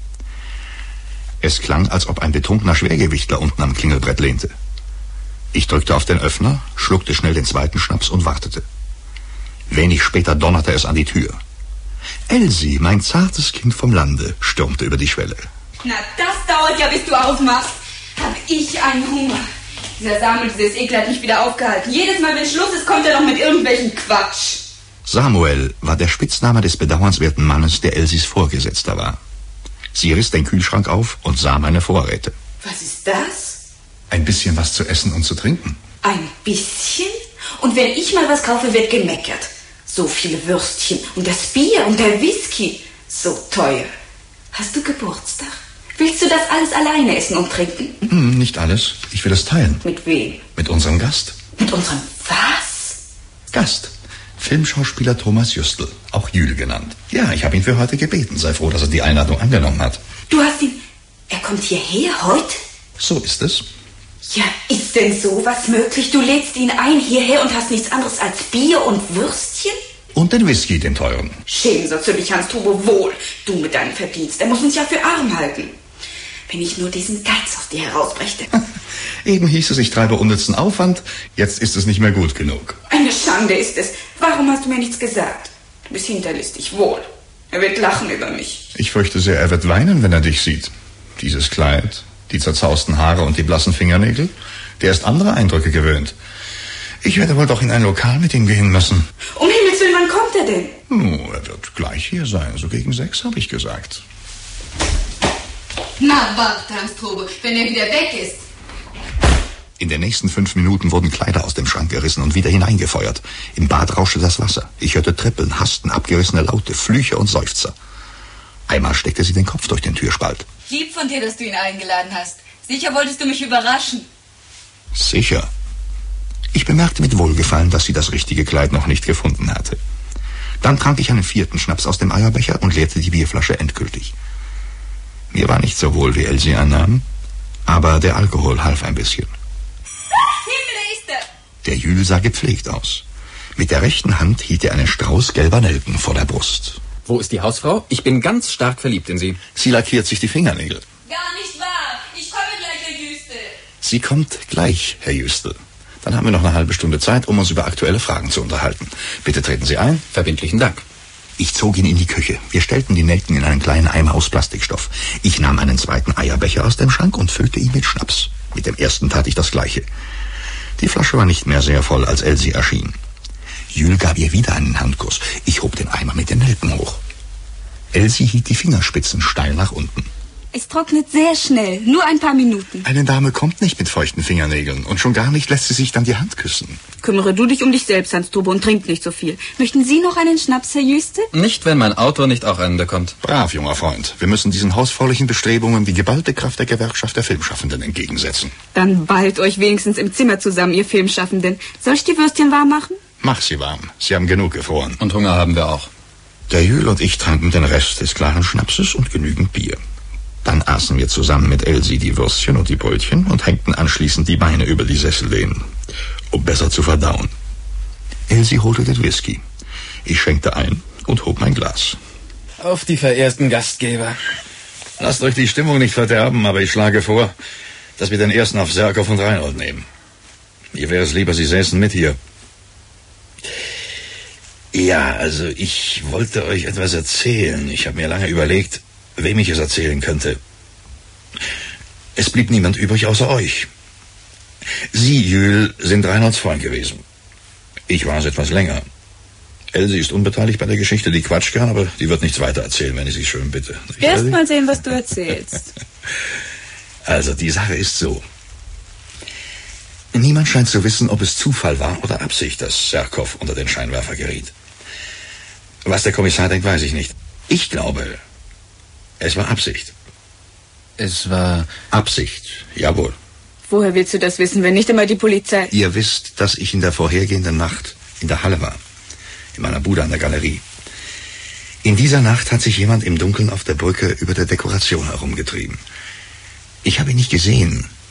Es klang, als ob ein betrunkener Schwergewichtler unten am Klingelbrett lehnte. Ich drückte auf den Öffner, schluckte schnell den zweiten Schnaps und wartete. Wenig später donnerte es an die Tür. Elsie, mein zartes Kind vom Lande, stürmte über die Schwelle. Na, das dauert ja, bis du aufmachst. Hab ich einen Hunger. Dieser Samuel, dieses Ekel hat mich wieder aufgehalten. Jedes Mal, wenn Schluss ist, kommt er noch mit irgendwelchen Quatsch. Samuel war der Spitzname des bedauernswerten Mannes, der Elsies Vorgesetzter war. Sie riss den Kühlschrank auf und sah meine Vorräte. Was ist das? Ein bisschen was zu essen und zu trinken. Ein bisschen? Und wenn ich mal was kaufe, wird gemeckert. So viele Würstchen und das Bier und der Whisky. So teuer. Hast du Geburtstag? Willst du das alles alleine essen und trinken? Nicht alles. Ich will es teilen. Mit wem? Mit unserem Gast. Mit unserem was? Gast. Filmschauspieler Thomas Justel, auch Jül genannt. Ja, ich habe ihn für heute gebeten. Sei froh, dass er die Einladung angenommen hat. Du hast ihn... Er kommt hierher heute? So ist es. Ja, ist denn sowas möglich? Du lädst ihn ein hierher und hast nichts anderes als Bier und Würstchen? Und den Whisky, den teuren. Schämen sollst du dich, Hans-Trubo, wohl. Du mit deinem Verdienst. Er muss uns ja für arm halten. Wenn ich nur diesen Geiz aus dir herausbrächte. Eben hieß es, ich treibe unnützen Aufwand. Jetzt ist es nicht mehr gut genug. Eine Schande ist es. Warum hast du mir nichts gesagt? Du bist hinterlistig, wohl. Er wird lachen über mich. Ich fürchte sehr, er wird weinen, wenn er dich sieht. Dieses Kleid, die zerzausten Haare und die blassen Fingernägel. Der ist andere Eindrücke gewöhnt. Ich werde wohl doch in ein Lokal mit ihm gehen müssen. Um Himmels Willen, wann kommt er denn? Oh, er wird gleich hier sein. So gegen 6, habe ich gesagt. Na, warte, Hans-Trubo, wenn er wieder weg ist. In den nächsten 5 Minuten wurden Kleider aus dem Schrank gerissen und wieder hineingefeuert. Im Bad rauschte das Wasser. Ich hörte Trippeln, Hasten, abgerissene Laute, Flüche und Seufzer. Einmal steckte sie den Kopf durch den Türspalt. Lieb von dir, dass du ihn eingeladen hast. Sicher wolltest du mich überraschen. Sicher. Ich bemerkte mit Wohlgefallen, dass sie das richtige Kleid noch nicht gefunden hatte. Dann trank ich einen 4. Schnaps aus dem Eierbecher und leerte die Bierflasche endgültig. Mir war nicht so wohl, wie Elsie annahm, aber der Alkohol half ein bisschen. Himmel, da ist er! Der Jül sah gepflegt aus. Mit der rechten Hand hielt er einen Strauß gelber Nelken vor der Brust. Wo ist die Hausfrau? Ich bin ganz stark verliebt in sie. Sie lackiert sich die Fingernägel. Gar nicht wahr. Ich komme gleich, Herr Jüstel. Sie kommt gleich, Herr Jüstel. Dann haben wir noch eine halbe Stunde Zeit, um uns über aktuelle Fragen zu unterhalten. Bitte treten Sie ein. Verbindlichen Dank. Ich zog ihn in die Küche. Wir stellten die Nelken in einen kleinen Eimer aus Plastikstoff. Ich nahm einen 2. Eierbecher aus dem Schrank und füllte ihn mit Schnaps. Mit dem ersten tat ich das Gleiche. Die Flasche war nicht mehr sehr voll, als Elsie erschien. Jül gab ihr wieder einen Handkuss. Ich hob den Eimer mit den Nelken hoch. Elsie hielt die Fingerspitzen steil nach unten. Es trocknet sehr schnell, nur ein paar Minuten. Eine Dame kommt nicht mit feuchten Fingernägeln und schon gar nicht lässt sie sich dann die Hand küssen. Kümmere du dich um dich selbst, Hans-Trubo, und trink nicht so viel. Möchten Sie noch einen Schnaps, Herr Jüste? Nicht, wenn mein Autor nicht auch einen bekommt. Brav, junger Freund. Wir müssen diesen hausfraulichen Bestrebungen die geballte Kraft der Gewerkschaft der Filmschaffenden entgegensetzen. Dann ballt euch wenigstens im Zimmer zusammen, ihr Filmschaffenden. Soll ich die Würstchen warm machen? Mach sie warm. Sie haben genug gefroren. Und Hunger haben wir auch. Der Jül und ich tranken den Rest des klaren Schnapses und genügend Bier. Dann aßen wir zusammen mit Elsie die Würstchen und die Brötchen und hängten anschließend die Beine über die Sessellehnen, um besser zu verdauen. Elsie holte den Whisky. Ich schenkte ein und hob mein Glas. Auf die verehrten Gastgeber. Lasst euch die Stimmung nicht verderben, aber ich schlage vor, dass wir den ersten auf Serkow und Reinhold nehmen. Mir wäre es lieber, Sie säßen mit hier. Ja, also ich wollte euch etwas erzählen. Ich habe mir lange überlegt, wem ich es erzählen könnte. Es blieb niemand übrig außer euch. Sie, Jül, sind Reinholds Freund gewesen. Ich war es etwas länger. Elsie ist unbeteiligt bei der Geschichte, die quatscht gern, aber die wird nichts weiter erzählen, wenn ich sie schön bitte. Erst mal sehen, was du erzählst. Also, die Sache ist so. Niemand scheint zu wissen, ob es Zufall war oder Absicht, dass Serkow unter den Scheinwerfer geriet. Was der Kommissar denkt, weiß ich nicht. Ich glaube, es war Absicht. Es war Absicht, jawohl. Woher willst du das wissen, wenn nicht einmal die Polizei? Ihr wisst, dass ich in der vorhergehenden Nacht in der Halle war. In meiner Bude an der Galerie. In dieser Nacht hat sich jemand im Dunkeln auf der Brücke über der Dekoration herumgetrieben. Ich habe ihn nicht gesehen.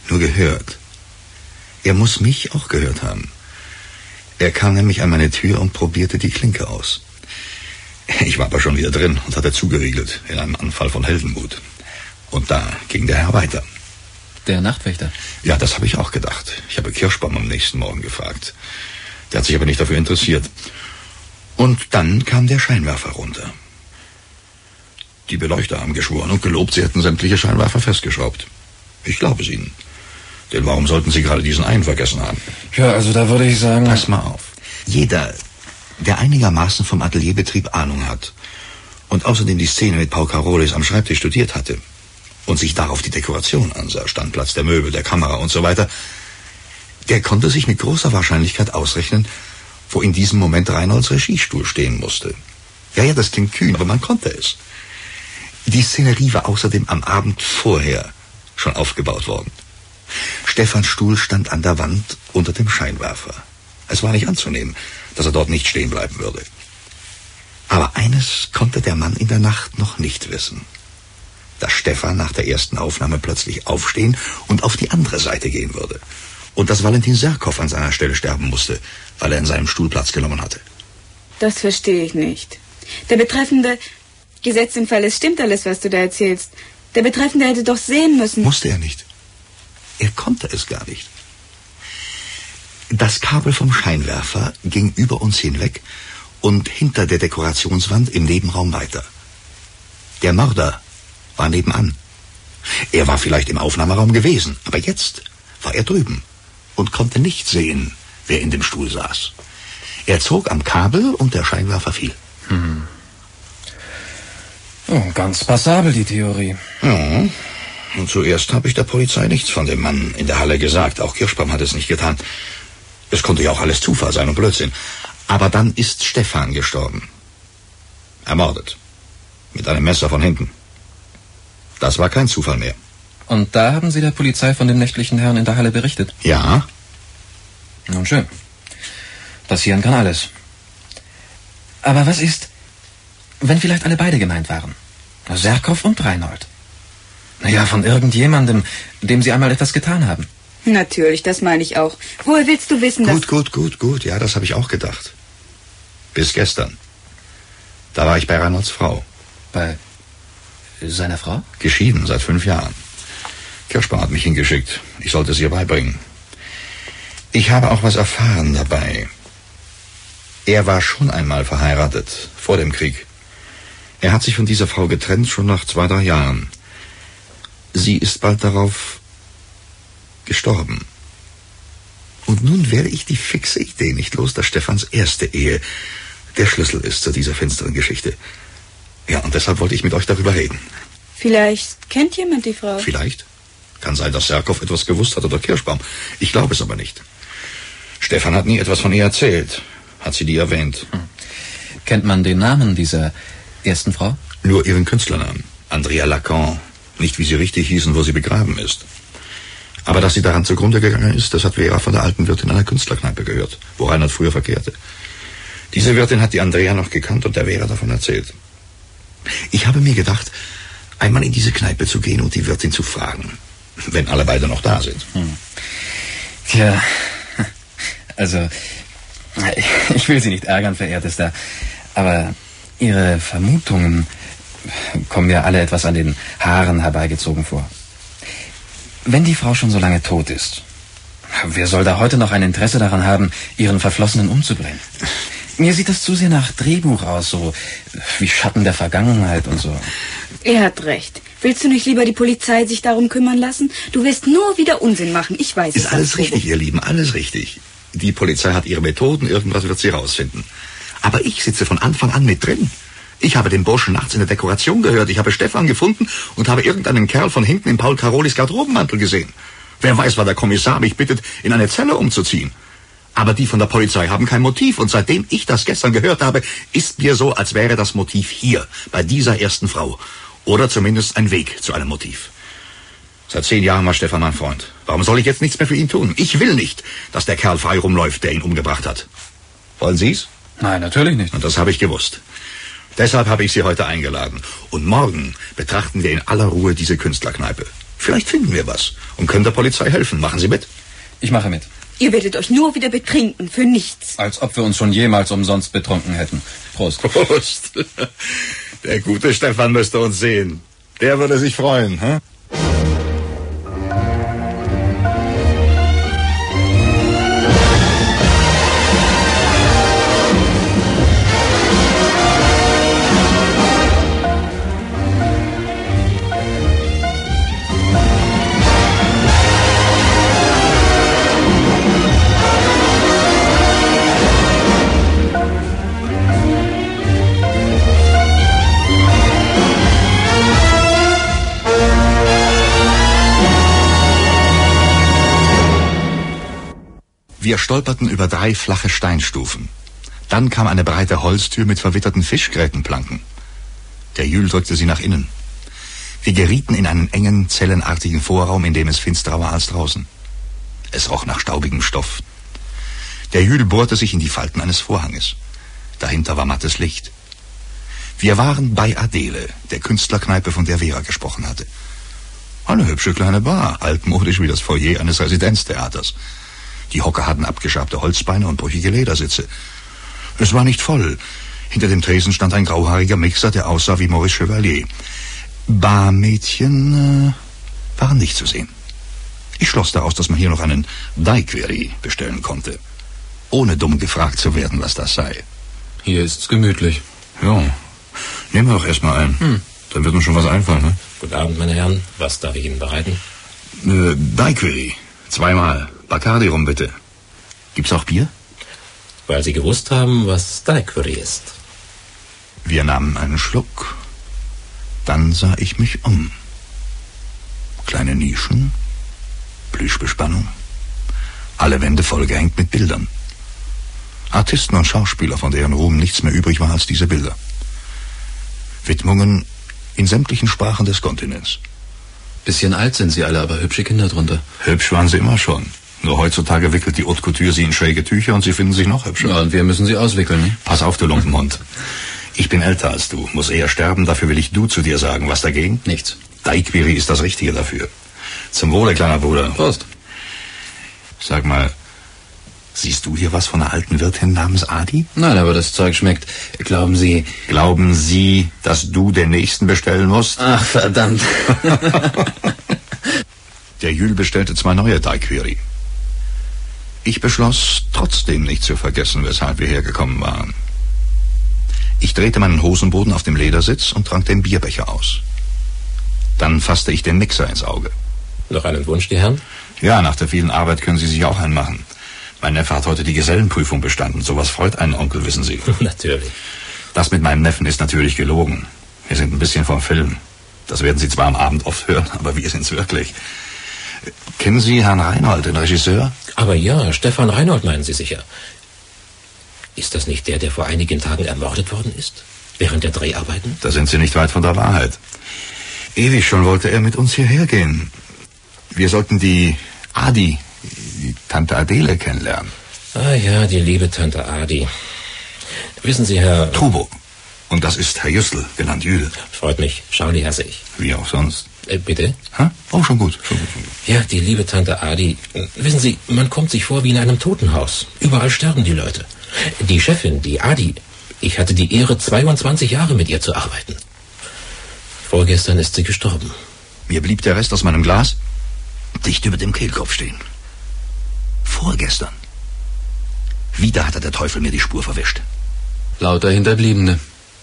Nur gehört. Er muss mich auch gehört haben. Er kam nämlich an meine Tür und probierte die Klinke aus. Ich war aber schon wieder drin und hatte zugeriegelt in einem Anfall von Heldenmut. Und da ging der Herr weiter. Der Nachtwächter? Ja, das habe ich auch gedacht. Ich habe Kirschbaum am nächsten Morgen gefragt. Der hat sich aber nicht dafür interessiert. Und dann kam der Scheinwerfer runter. Die Beleuchter haben geschworen und gelobt, sie hätten sämtliche Scheinwerfer festgeschraubt. Ich glaube es ihnen. Denn warum sollten sie gerade diesen einen vergessen haben? Ja, also da würde ich sagen... Pass mal auf. Jeder, der einigermaßen vom Atelierbetrieb Ahnung hat und außerdem die Szene mit Paul Karolis am Schreibtisch studiert hatte und sich darauf die Dekoration ansah, Standplatz der Möbel, der Kamera und so weiter, der konnte sich mit großer Wahrscheinlichkeit ausrechnen, wo in diesem Moment Reinholds Regiestuhl stehen musste. Ja, das klingt kühn, aber man konnte es. Die Szenerie war außerdem am Abend vorher schon aufgebaut worden. Stefans Stuhl stand an der Wand unter dem Scheinwerfer. Es war nicht anzunehmen, dass er dort nicht stehen bleiben würde. Aber eines konnte der Mann in der Nacht noch nicht wissen. Dass Stefan nach der ersten Aufnahme plötzlich aufstehen und auf die andere Seite gehen würde. Und dass Valentin Serkow an seiner Stelle sterben musste, weil er in seinem Stuhl Platz genommen hatte. Das verstehe ich nicht. Der Betreffende, gesetzt im Fall, es stimmt alles, was du da erzählst. Der Betreffende hätte doch sehen müssen. Musste er nicht. Er konnte es gar nicht. Das Kabel vom Scheinwerfer ging über uns hinweg und hinter der Dekorationswand im Nebenraum weiter. Der Mörder war nebenan. Er war vielleicht im Aufnahmeraum gewesen, aber jetzt war er drüben und konnte nicht sehen, wer in dem Stuhl saß. Er zog am Kabel und der Scheinwerfer fiel. Oh, ganz passabel, die Theorie. Ja, und zuerst habe ich der Polizei nichts von dem Mann in der Halle gesagt. Auch Kirschbaum hat es nicht getan. Es konnte ja auch alles Zufall sein und Blödsinn. Aber dann ist Stefan gestorben. Ermordet. Mit einem Messer von hinten. Das war kein Zufall mehr. Und da haben Sie der Polizei von dem nächtlichen Herrn in der Halle berichtet? Ja. Nun schön. Passieren kann alles. Aber was ist, wenn vielleicht alle beide gemeint waren? Serkow und Reinhold. Naja, von irgendjemandem, dem Sie einmal etwas getan haben. Natürlich, das meine ich auch. Woher willst du wissen, dass... Gut. Ja, das habe ich auch gedacht. Bis gestern. Da war ich bei Reinholds Frau. Bei seiner Frau? Geschieden, seit 5 Jahren. Kirschbaum hat mich hingeschickt. Ich sollte es ihr beibringen. Ich habe auch was erfahren dabei. Er war schon einmal verheiratet, vor dem Krieg. Er hat sich von dieser Frau getrennt, schon nach 2, 3 Jahren. Sie ist bald darauf gestorben. Und nun werde ich die fixe Idee nicht los, dass Stefans erste Ehe der Schlüssel ist zu dieser finsteren Geschichte. Ja, und deshalb wollte ich mit euch darüber reden. Vielleicht kennt jemand die Frau. Vielleicht. Kann sein, dass Serkow etwas gewusst hat oder Kirschbaum. Ich glaube es aber nicht. Stefan hat nie etwas von ihr erzählt. Hat sie die erwähnt. Kennt man den Namen dieser ersten Frau? Nur ihren Künstlernamen. Andrea Lacan. Nicht, wie sie richtig hieß und wo sie begraben ist. Aber dass sie daran zugrunde gegangen ist, das hat Vera von der alten Wirtin einer Künstlerkneipe gehört, wo Reinhold früher verkehrte. Diese Wirtin hat die Andrea noch gekannt und der Vera davon erzählt. Ich habe mir gedacht, einmal in diese Kneipe zu gehen und die Wirtin zu fragen, wenn alle beide noch da sind. Tja, also, ich will Sie nicht ärgern, verehrtester, aber Ihre Vermutungen kommen mir alle etwas an den Haaren herbeigezogen vor. Wenn die Frau schon so lange tot ist, wer soll da heute noch ein Interesse daran haben, ihren Verflossenen umzubringen? Mir sieht das zu sehr nach Drehbuch aus, so wie Schatten der Vergangenheit und so. Er hat recht. Willst du nicht lieber die Polizei sich darum kümmern lassen? Du wirst nur wieder Unsinn machen, ich weiß es. Ist alles richtig, ihr Lieben, alles richtig. Die Polizei hat ihre Methoden, irgendwas wird sie rausfinden. Aber ich sitze von Anfang an mit drin. Ich habe den Burschen nachts in der Dekoration gehört. Ich habe Stefan gefunden und habe irgendeinen Kerl von hinten in Paul Karolis Garderobenmantel gesehen. Wer weiß, wann der Kommissar mich bittet, in eine Zelle umzuziehen. Aber die von der Polizei haben kein Motiv. Und seitdem ich das gestern gehört habe, ist mir so, als wäre das Motiv hier, bei dieser ersten Frau. Oder zumindest ein Weg zu einem Motiv. Seit 10 Jahren war Stefan mein Freund. Warum soll ich jetzt nichts mehr für ihn tun? Ich will nicht, dass der Kerl frei rumläuft, der ihn umgebracht hat. Wollen Sie's? Nein, natürlich nicht. Und das habe ich gewusst. Deshalb habe ich Sie heute eingeladen. Und morgen betrachten wir in aller Ruhe diese Künstlerkneipe. Vielleicht finden wir was und können der Polizei helfen. Machen Sie mit? Ich mache mit. Ihr werdet euch nur wieder betrinken, für nichts. Als ob wir uns schon jemals umsonst betrunken hätten. Prost. Prost. Der gute Stefan müsste uns sehen. Der würde sich freuen, hm? Wir stolperten über 3 flache Steinstufen. Dann kam eine breite Holztür mit verwitterten Fischgrätenplanken. Der Jühl drückte sie nach innen. Wir gerieten in einen engen, zellenartigen Vorraum, in dem es finsterer war als draußen. Es roch nach staubigem Stoff. Der Jühl bohrte sich in die Falten eines Vorhanges. Dahinter war mattes Licht. Wir waren bei Adele, der Künstlerkneipe, von der Vera gesprochen hatte. Eine hübsche kleine Bar, altmodisch wie das Foyer eines Residenztheaters. Die Hocker hatten abgeschabte Holzbeine und brüchige Ledersitze. Es war nicht voll. Hinter dem Tresen stand ein grauhaariger Mixer, der aussah wie Maurice Chevalier. Barmädchen waren nicht zu sehen. Ich schloss daraus, dass man hier noch einen Daiquiri bestellen konnte, ohne dumm gefragt zu werden, was das sei. Hier ist's gemütlich. Ja, nehmen wir doch erstmal ein. Dann wird uns schon was einfallen, ne? Guten Abend, meine Herren. Was darf ich Ihnen bereiten? Daiquiri. 2 Mal. Bacardi rum, bitte. Gibt's auch Bier? Weil Sie gewusst haben, was Daiquiri ist. Wir nahmen einen Schluck. Dann sah ich mich um. Kleine Nischen, Plüschbespannung, alle Wände vollgehängt mit Bildern. Artisten und Schauspieler, von deren Ruhm nichts mehr übrig war als diese Bilder. Widmungen in sämtlichen Sprachen des Kontinents. Bisschen alt sind sie alle, aber hübsche Kinder drunter. Hübsch waren sie immer schon. Nur heutzutage wickelt die Haute Couture sie in schräge Tücher und sie finden sich noch hübscher. Ja, und wir müssen sie auswickeln, ne? Pass auf, du Lumpenhund. Ich bin älter als du, muss eher sterben, dafür will ich du zu dir sagen. Was dagegen? Nichts. Daiquiri ist das Richtige dafür. Zum Wohle, kleiner Bruder. Prost. Sag mal, siehst du hier was von einer alten Wirtin namens Adi? Nein, aber das Zeug schmeckt. Glauben Sie, dass du den nächsten bestellen musst? Ach, verdammt. Der Jühl bestellte 2 neue Daiquiri. Ich beschloss, trotzdem nicht zu vergessen, weshalb wir hergekommen waren. Ich drehte meinen Hosenboden auf dem Ledersitz und trank den Bierbecher aus. Dann fasste ich den Mixer ins Auge. Noch einen Wunsch, die Herren? Ja, nach der vielen Arbeit können Sie sich auch einen machen. Mein Neffe hat heute die Gesellenprüfung bestanden. Sowas freut einen Onkel, wissen Sie. Natürlich. Das mit meinem Neffen ist natürlich gelogen. Wir sind ein bisschen vom Film. Das werden Sie zwar am Abend oft hören, aber wir sind's wirklich. Kennen Sie Herrn Reinhold, den Regisseur? Aber ja, Stefan Reinhold meinen Sie sicher. Ist das nicht der vor einigen Tagen ermordet worden ist? Während der Dreharbeiten? Da sind Sie nicht weit von der Wahrheit. Ewig schon wollte er mit uns hierher gehen. Wir sollten die Adi, die Tante Adele, kennenlernen. Ah ja, die liebe Tante Adi. Wissen Sie, Herr... Trubo. Und das ist Herr Jüssel, genannt Jühl. Freut mich. Charlie hasse ich. Wie auch sonst. Bitte? Ha? Oh, schon gut. Ja, die liebe Tante Adi. Wissen Sie, man kommt sich vor wie in einem Totenhaus. Überall sterben die Leute. Die Chefin, die Adi, ich hatte die Ehre, 22 Jahre mit ihr zu arbeiten. Vorgestern ist sie gestorben. Mir blieb der Rest aus meinem Glas dicht über dem Kehlkopf stehen. Vorgestern. Wieder hatte der Teufel mir die Spur verwischt. Lauter Hinterbliebene.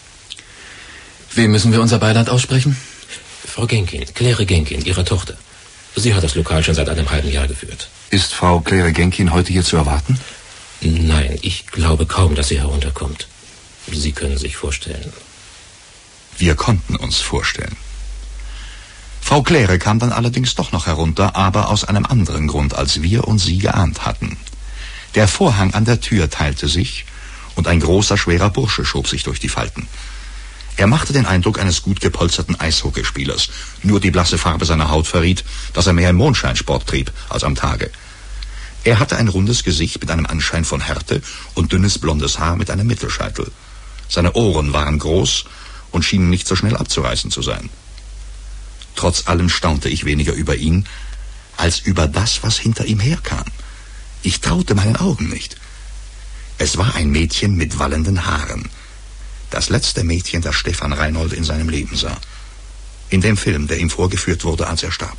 Wem müssen wir unser Beileid aussprechen? Frau Genkin, Claire Genkin, ihre Tochter. Sie hat das Lokal schon seit einem halben Jahr geführt. Ist Frau Claire Genkin heute hier zu erwarten? Nein, ich glaube kaum, dass sie herunterkommt. Sie können sich vorstellen. Wir konnten uns vorstellen. Frau Claire kam dann allerdings doch noch herunter, aber aus einem anderen Grund, als wir und sie geahnt hatten. Der Vorhang an der Tür teilte sich und ein großer, schwerer Bursche schob sich durch die Falten. Er machte den Eindruck eines gut gepolsterten Eishockeyspielers. Nur die blasse Farbe seiner Haut verriet, dass er mehr im Mondscheinsport trieb als am Tage. Er hatte ein rundes Gesicht mit einem Anschein von Härte und dünnes blondes Haar mit einem Mittelscheitel. Seine Ohren waren groß und schienen nicht so schnell abzureißen zu sein. Trotz allem staunte ich weniger über ihn, als über das, was hinter ihm herkam. Ich traute meinen Augen nicht. Es war ein Mädchen mit wallenden Haaren. Das letzte Mädchen, das Stefan Reinhold in seinem Leben sah. In dem Film, der ihm vorgeführt wurde, als er starb.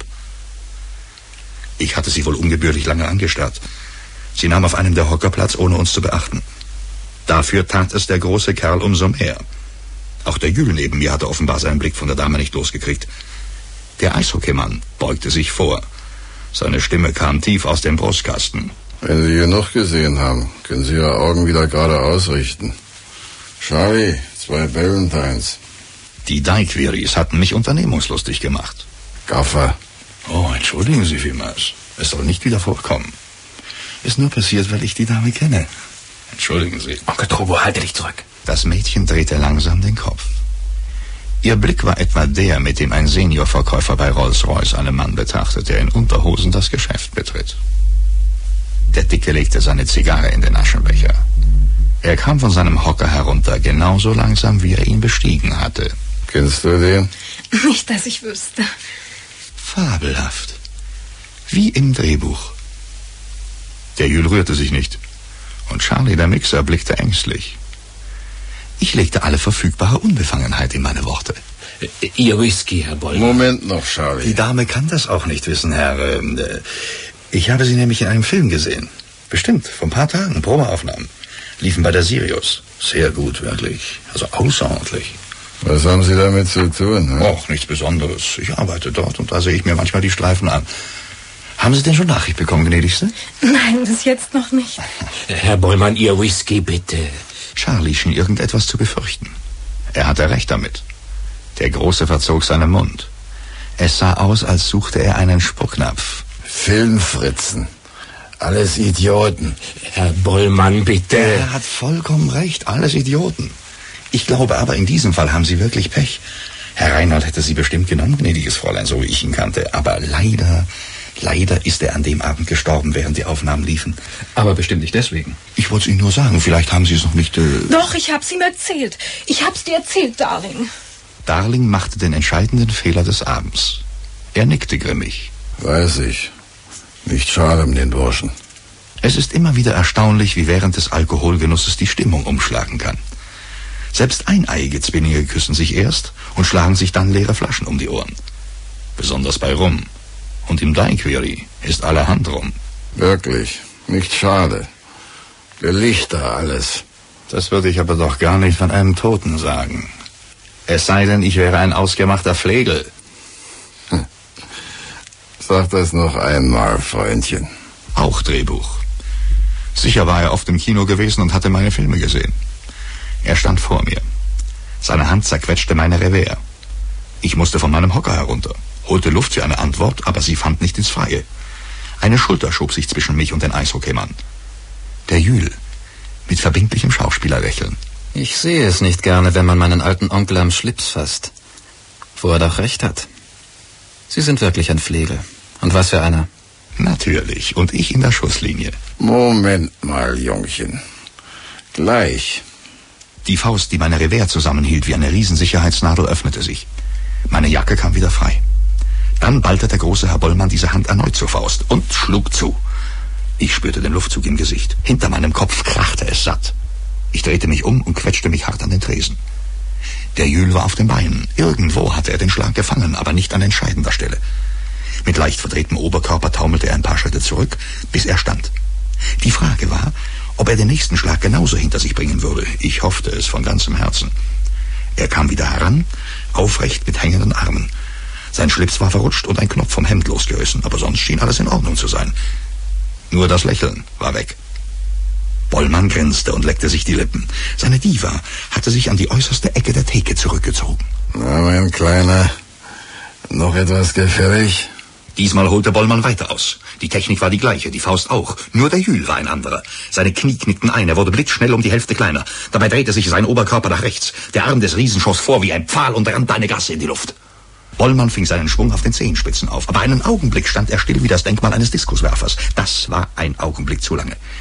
Ich hatte sie wohl ungebührlich lange angestarrt. Sie nahm auf einem der Hocker Platz, ohne uns zu beachten. Dafür tat es der große Kerl umso mehr. Auch der Jühl neben mir hatte offenbar seinen Blick von der Dame nicht losgekriegt. Der Eishockeymann beugte sich vor. Seine Stimme kam tief aus dem Brustkasten. Wenn Sie genug gesehen haben, können Sie Ihre Augen wieder gerade ausrichten. Charlie, 2 Valentines. Die Daiquiris hatten mich unternehmungslustig gemacht. Gaffer. Oh, entschuldigen Sie vielmals. Es soll nicht wieder vorkommen. Ist nur passiert, weil ich die Dame kenne. Entschuldigen Sie. Onkel Trobo, halte dich zurück. Das Mädchen drehte langsam den Kopf. Ihr Blick war etwa der, mit dem ein Seniorverkäufer bei Rolls-Royce einen Mann betrachtet, der in Unterhosen das Geschäft betritt. Der Dicke legte seine Zigarre in den Aschenbecher. Er kam von seinem Hocker herunter, genauso langsam, wie er ihn bestiegen hatte. Kennst du den? Nicht, dass ich wüsste. Fabelhaft. Wie im Drehbuch. Der Jühl rührte sich nicht. Und Charlie, der Mixer, blickte ängstlich. Ich legte alle verfügbare Unbefangenheit in meine Worte. Ihr Whisky, Herr Bollmann. Moment noch, Charlie. Die Dame kann das auch nicht wissen, Herr. Ich habe sie nämlich in einem Film gesehen. Bestimmt, vor ein paar Tagen, Probeaufnahmen. Liefen bei der Sirius. Sehr gut, wirklich. Also außerordentlich. Was haben Sie damit zu tun? Hm? Och, nichts Besonderes. Ich arbeite dort und da sehe ich mir manchmal die Streifen an. Haben Sie denn schon Nachricht bekommen, gnädigste? Nein, bis jetzt noch nicht. Herr Bollmann, Ihr Whisky, bitte. Charlie schien irgendetwas zu befürchten. Er hatte recht damit. Der Große verzog seinen Mund. Es sah aus, als suchte er einen Spucknapf. Filmfritzen. Alles Idioten. Herr Bollmann, bitte. Er hat vollkommen recht, alles Idioten. Ich glaube aber, in diesem Fall haben Sie wirklich Pech. Herr Reinhold hätte Sie bestimmt genommen, gnädiges Fräulein, so wie ich ihn kannte. Aber leider ist er an dem Abend gestorben, während die Aufnahmen liefen. Aber bestimmt nicht deswegen. Ich wollte es Ihnen nur sagen, vielleicht haben Sie es noch nicht... Doch, ich hab's ihm erzählt. Ich hab's dir erzählt, Darling. Darling machte den entscheidenden Fehler des Abends. Er nickte grimmig. Weiß ich. Nicht schade um den Burschen. Es ist immer wieder erstaunlich, wie während des Alkoholgenusses die Stimmung umschlagen kann. Selbst eineiige Zwillinge küssen sich erst und schlagen sich dann leere Flaschen um die Ohren. Besonders bei Rum. Und im Daiquiri ist allerhand Rum. Wirklich, nicht schade. Gelichter alles. Das würde ich aber doch gar nicht von einem Toten sagen. Es sei denn, ich wäre ein ausgemachter Flegel. Sag das noch einmal, Freundchen. Auch Drehbuch. Sicher war er oft im Kino gewesen und hatte meine Filme gesehen. Er stand vor mir. Seine Hand zerquetschte meine Revers. Ich musste von meinem Hocker herunter, holte Luft für eine Antwort, aber sie fand nicht ins Freie. Eine Schulter schob sich zwischen mich und den Eishockeymann. Der Jühl, mit verbindlichem Schauspielerlächeln. Ich sehe es nicht gerne, wenn man meinen alten Onkel am Schlips fasst. Wo er doch recht hat. Sie sind wirklich ein Flegel. Und was für einer? Natürlich, und ich in der Schusslinie. Moment mal, Jungchen. Gleich. Die Faust, die meine Revers zusammenhielt wie eine Riesensicherheitsnadel, öffnete sich. Meine Jacke kam wieder frei. Dann ballte der große Herr Bollmann diese Hand erneut zur Faust und schlug zu. Ich spürte den Luftzug im Gesicht. Hinter meinem Kopf krachte es satt. Ich drehte mich um und quetschte mich hart an den Tresen. Der Jühl war auf den Beinen. Irgendwo hatte er den Schlag gefangen, aber nicht an entscheidender Stelle. Mit leicht verdrehtem Oberkörper taumelte er ein paar Schritte zurück, bis er stand. Die Frage war, ob er den nächsten Schlag genauso hinter sich bringen würde. Ich hoffte es von ganzem Herzen. Er kam wieder heran, aufrecht mit hängenden Armen. Sein Schlips war verrutscht und ein Knopf vom Hemd losgerissen, aber sonst schien alles in Ordnung zu sein. Nur das Lächeln war weg. Bollmann grinste und leckte sich die Lippen. Seine Diva hatte sich an die äußerste Ecke der Theke zurückgezogen. Na, mein Kleiner, noch etwas gefällig? Diesmal holte Bollmann weiter aus. Die Technik war die gleiche, die Faust auch. Nur der Jühl war ein anderer. Seine Knie knickten ein, er wurde blitzschnell um die Hälfte kleiner. Dabei drehte sich sein Oberkörper nach rechts. Der Arm des Riesen schoss vor wie ein Pfahl und rannte eine Gasse in die Luft. Bollmann fing seinen Schwung auf den Zehenspitzen auf. Aber einen Augenblick stand er still wie das Denkmal eines Diskuswerfers. Das war ein Augenblick zu lange.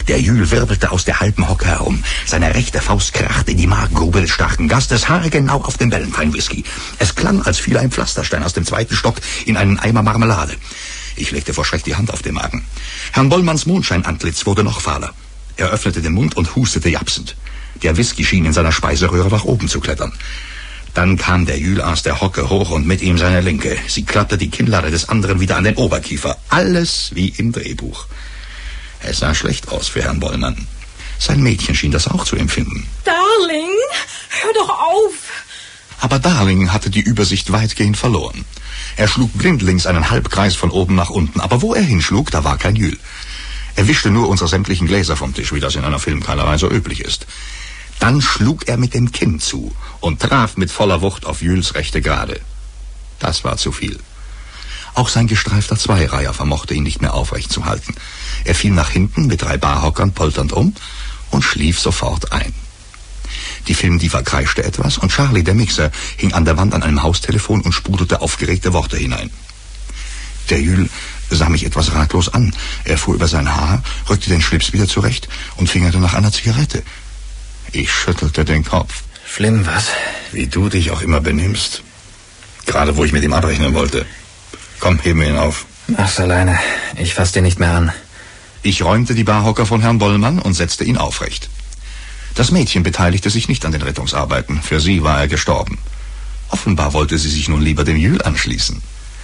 Der Jül wirbelte aus der halben Hocke herum. Seine rechte Faust krachte in die Magengrube des starken Gastes, haargenau auf den Valentine-Whisky. Es klang, als fiele ein Pflasterstein aus dem 2. Stock in einen Eimer Marmelade. Ich legte vor Schreck die Hand auf den Magen. Herrn Bollmanns Mondscheinantlitz wurde noch fahler. Er öffnete den Mund und hustete japsend. Der Whisky schien in seiner Speiseröhre nach oben zu klettern. Dann kam der Jül aus der Hocke hoch und mit ihm seine Linke. Sie klappte die Kinnlade des anderen wieder an den Oberkiefer. Alles wie im Drehbuch. Es sah schlecht aus für Herrn Bollmann. Sein Mädchen schien das auch zu empfinden. Darling, hör doch auf. Aber Darling hatte die Übersicht weitgehend verloren. Er schlug blindlings einen Halbkreis von oben nach unten, aber wo er hinschlug, da war kein Jül. Er wischte nur unsere sämtlichen Gläser vom Tisch, wie das in einer Filmkeilerei so üblich ist. Dann schlug er mit dem Kinn zu und traf mit voller Wucht auf Jüls rechte Gerade. Das war zu viel. Auch sein gestreifter Zweireiher vermochte ihn nicht mehr aufrecht zu halten. Er fiel nach hinten mit 3 Barhockern polternd um und schlief sofort ein. Die Filmdiva kreischte etwas und Charlie, der Mixer, hing an der Wand an einem Haustelefon und sprudelte aufgeregte Worte hinein. Der Jül sah mich etwas ratlos an. Er fuhr über sein Haar, rückte den Schlips wieder zurecht und fingerte nach einer Zigarette. Ich schüttelte den Kopf. Schlimm, was? Wie du dich auch immer benimmst. Gerade wo ich mit ihm abrechnen wollte. Komm, heben wir ihn auf. Mach's alleine. Ich fass den nicht mehr an. Ich räumte die Barhocker von Herrn Bollmann und setzte ihn aufrecht. Das Mädchen beteiligte sich nicht an den Rettungsarbeiten. Für sie war er gestorben. Offenbar wollte sie sich nun lieber dem Jül anschließen.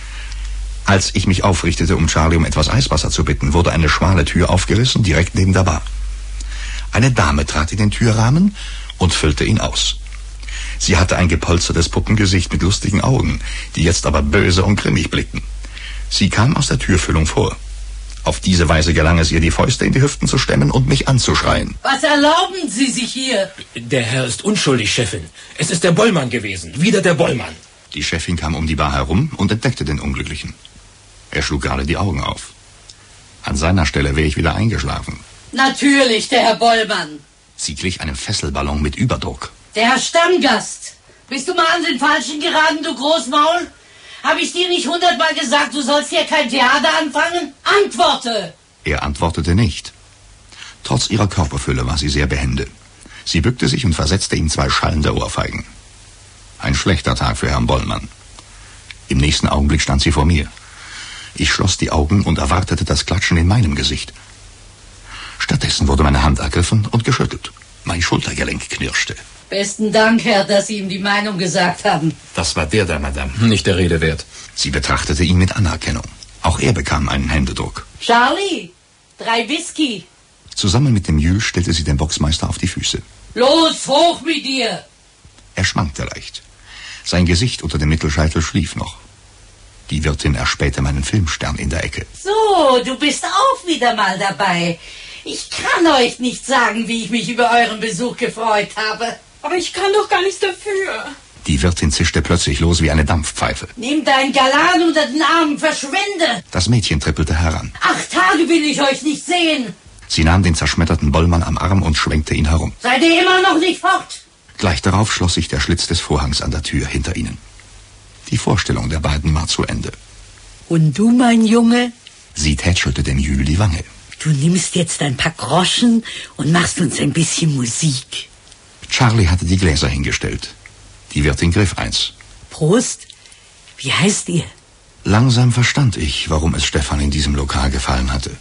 Als ich mich aufrichtete, um Charlie um etwas Eiswasser zu bitten, wurde eine schmale Tür aufgerissen, direkt neben der Bar. Eine Dame trat in den Türrahmen und füllte ihn aus. Sie hatte ein gepolstertes Puppengesicht mit lustigen Augen, die jetzt aber böse und grimmig blickten. Sie kam aus der Türfüllung vor. Auf diese Weise gelang es ihr, die Fäuste in die Hüften zu stemmen und mich anzuschreien. Was erlauben Sie sich hier? Der Herr ist unschuldig, Chefin. Es ist der Bollmann gewesen. Wieder der Bollmann. Die Chefin kam um die Bar herum und entdeckte den Unglücklichen. Er schlug gerade die Augen auf. An seiner Stelle wäre ich wieder eingeschlafen. Natürlich, der Herr Bollmann. Sie glich einem Fesselballon mit Überdruck. Der Herr Stammgast. Bist du mal an den Falschen geraten, du Großmaul? Habe ich dir nicht 100-mal gesagt, du sollst hier kein Theater anfangen? Antworte! Er antwortete nicht. Trotz ihrer Körperfülle war sie sehr behende. Sie bückte sich und versetzte ihm 2 schallende Ohrfeigen. Ein schlechter Tag für Herrn Bollmann. Im nächsten Augenblick stand sie vor mir. Ich schloss die Augen und erwartete das Klatschen in meinem Gesicht. Stattdessen wurde meine Hand ergriffen und geschüttelt. Mein Schultergelenk knirschte. Besten Dank, Herr, dass Sie ihm die Meinung gesagt haben. Das war der da, Madame. Nicht der Rede wert. Sie betrachtete ihn mit Anerkennung. Auch er bekam einen Händedruck. Charlie, 3 Whisky. Zusammen mit dem Jül stellte sie den Boxmeister auf die Füße. Los, hoch mit dir! Er schwankte leicht. Sein Gesicht unter dem Mittelscheitel schlief noch. Die Wirtin erspähte meinen Filmstern in der Ecke. So, du bist auch wieder mal dabei. Ich kann euch nicht sagen, wie ich mich über euren Besuch gefreut habe. Aber ich kann doch gar nichts dafür. Die Wirtin zischte plötzlich los wie eine Dampfpfeife. Nimm deinen Galan unter den Arm, verschwinde! Das Mädchen trippelte heran. 8 Tage will ich euch nicht sehen. Sie nahm den zerschmetterten Bollmann am Arm und schwenkte ihn herum. Seid ihr immer noch nicht fort? Gleich darauf schloss sich der Schlitz des Vorhangs an der Tür hinter ihnen. Die Vorstellung der beiden war zu Ende. Und du, mein Junge? Sie tätschelte dem Jül die Wange. Du nimmst jetzt ein paar Groschen und machst uns ein bisschen Musik. Charlie hatte die Gläser hingestellt. Die Wirtin griff eins. Prost. Wie heißt ihr? Langsam verstand ich, warum es Stefan in diesem Lokal gefallen hatte.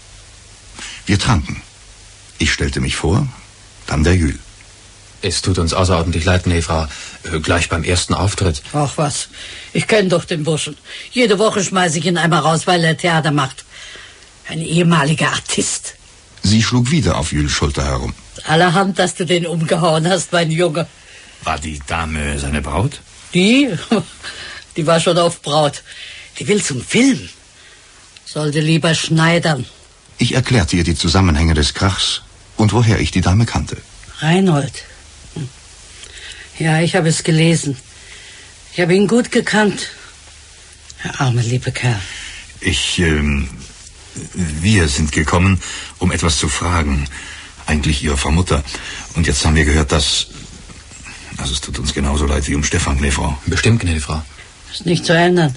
Wir tranken. Ich stellte mich vor, dann der Jül. Es tut uns außerordentlich leid, Frau. Gleich beim ersten Auftritt. Ach was, ich kenne doch den Burschen. Jede Woche schmeiße ich ihn einmal raus, weil er Theater macht. Ein ehemaliger Artist. Sie schlug wieder auf Jüls Schulter herum. Allerhand, dass du den umgehauen hast, mein Junge. War die Dame seine Braut? Die war schon auf Braut. Die will zum Film. Sollte lieber schneidern. Ich erklärte ihr die Zusammenhänge des Krachs und woher ich die Dame kannte. Reinhold. Ja, ich habe es gelesen. Ich habe ihn gut gekannt. Der arme, liebe Kerl. Wir sind gekommen, um etwas zu fragen. Eigentlich Ihre Frau Mutter. Und jetzt haben wir gehört, dass... Also es tut uns genauso leid wie um Stefan, Gnäfrau. Bestimmt, Gnäfrau. Ist nicht zu ändern.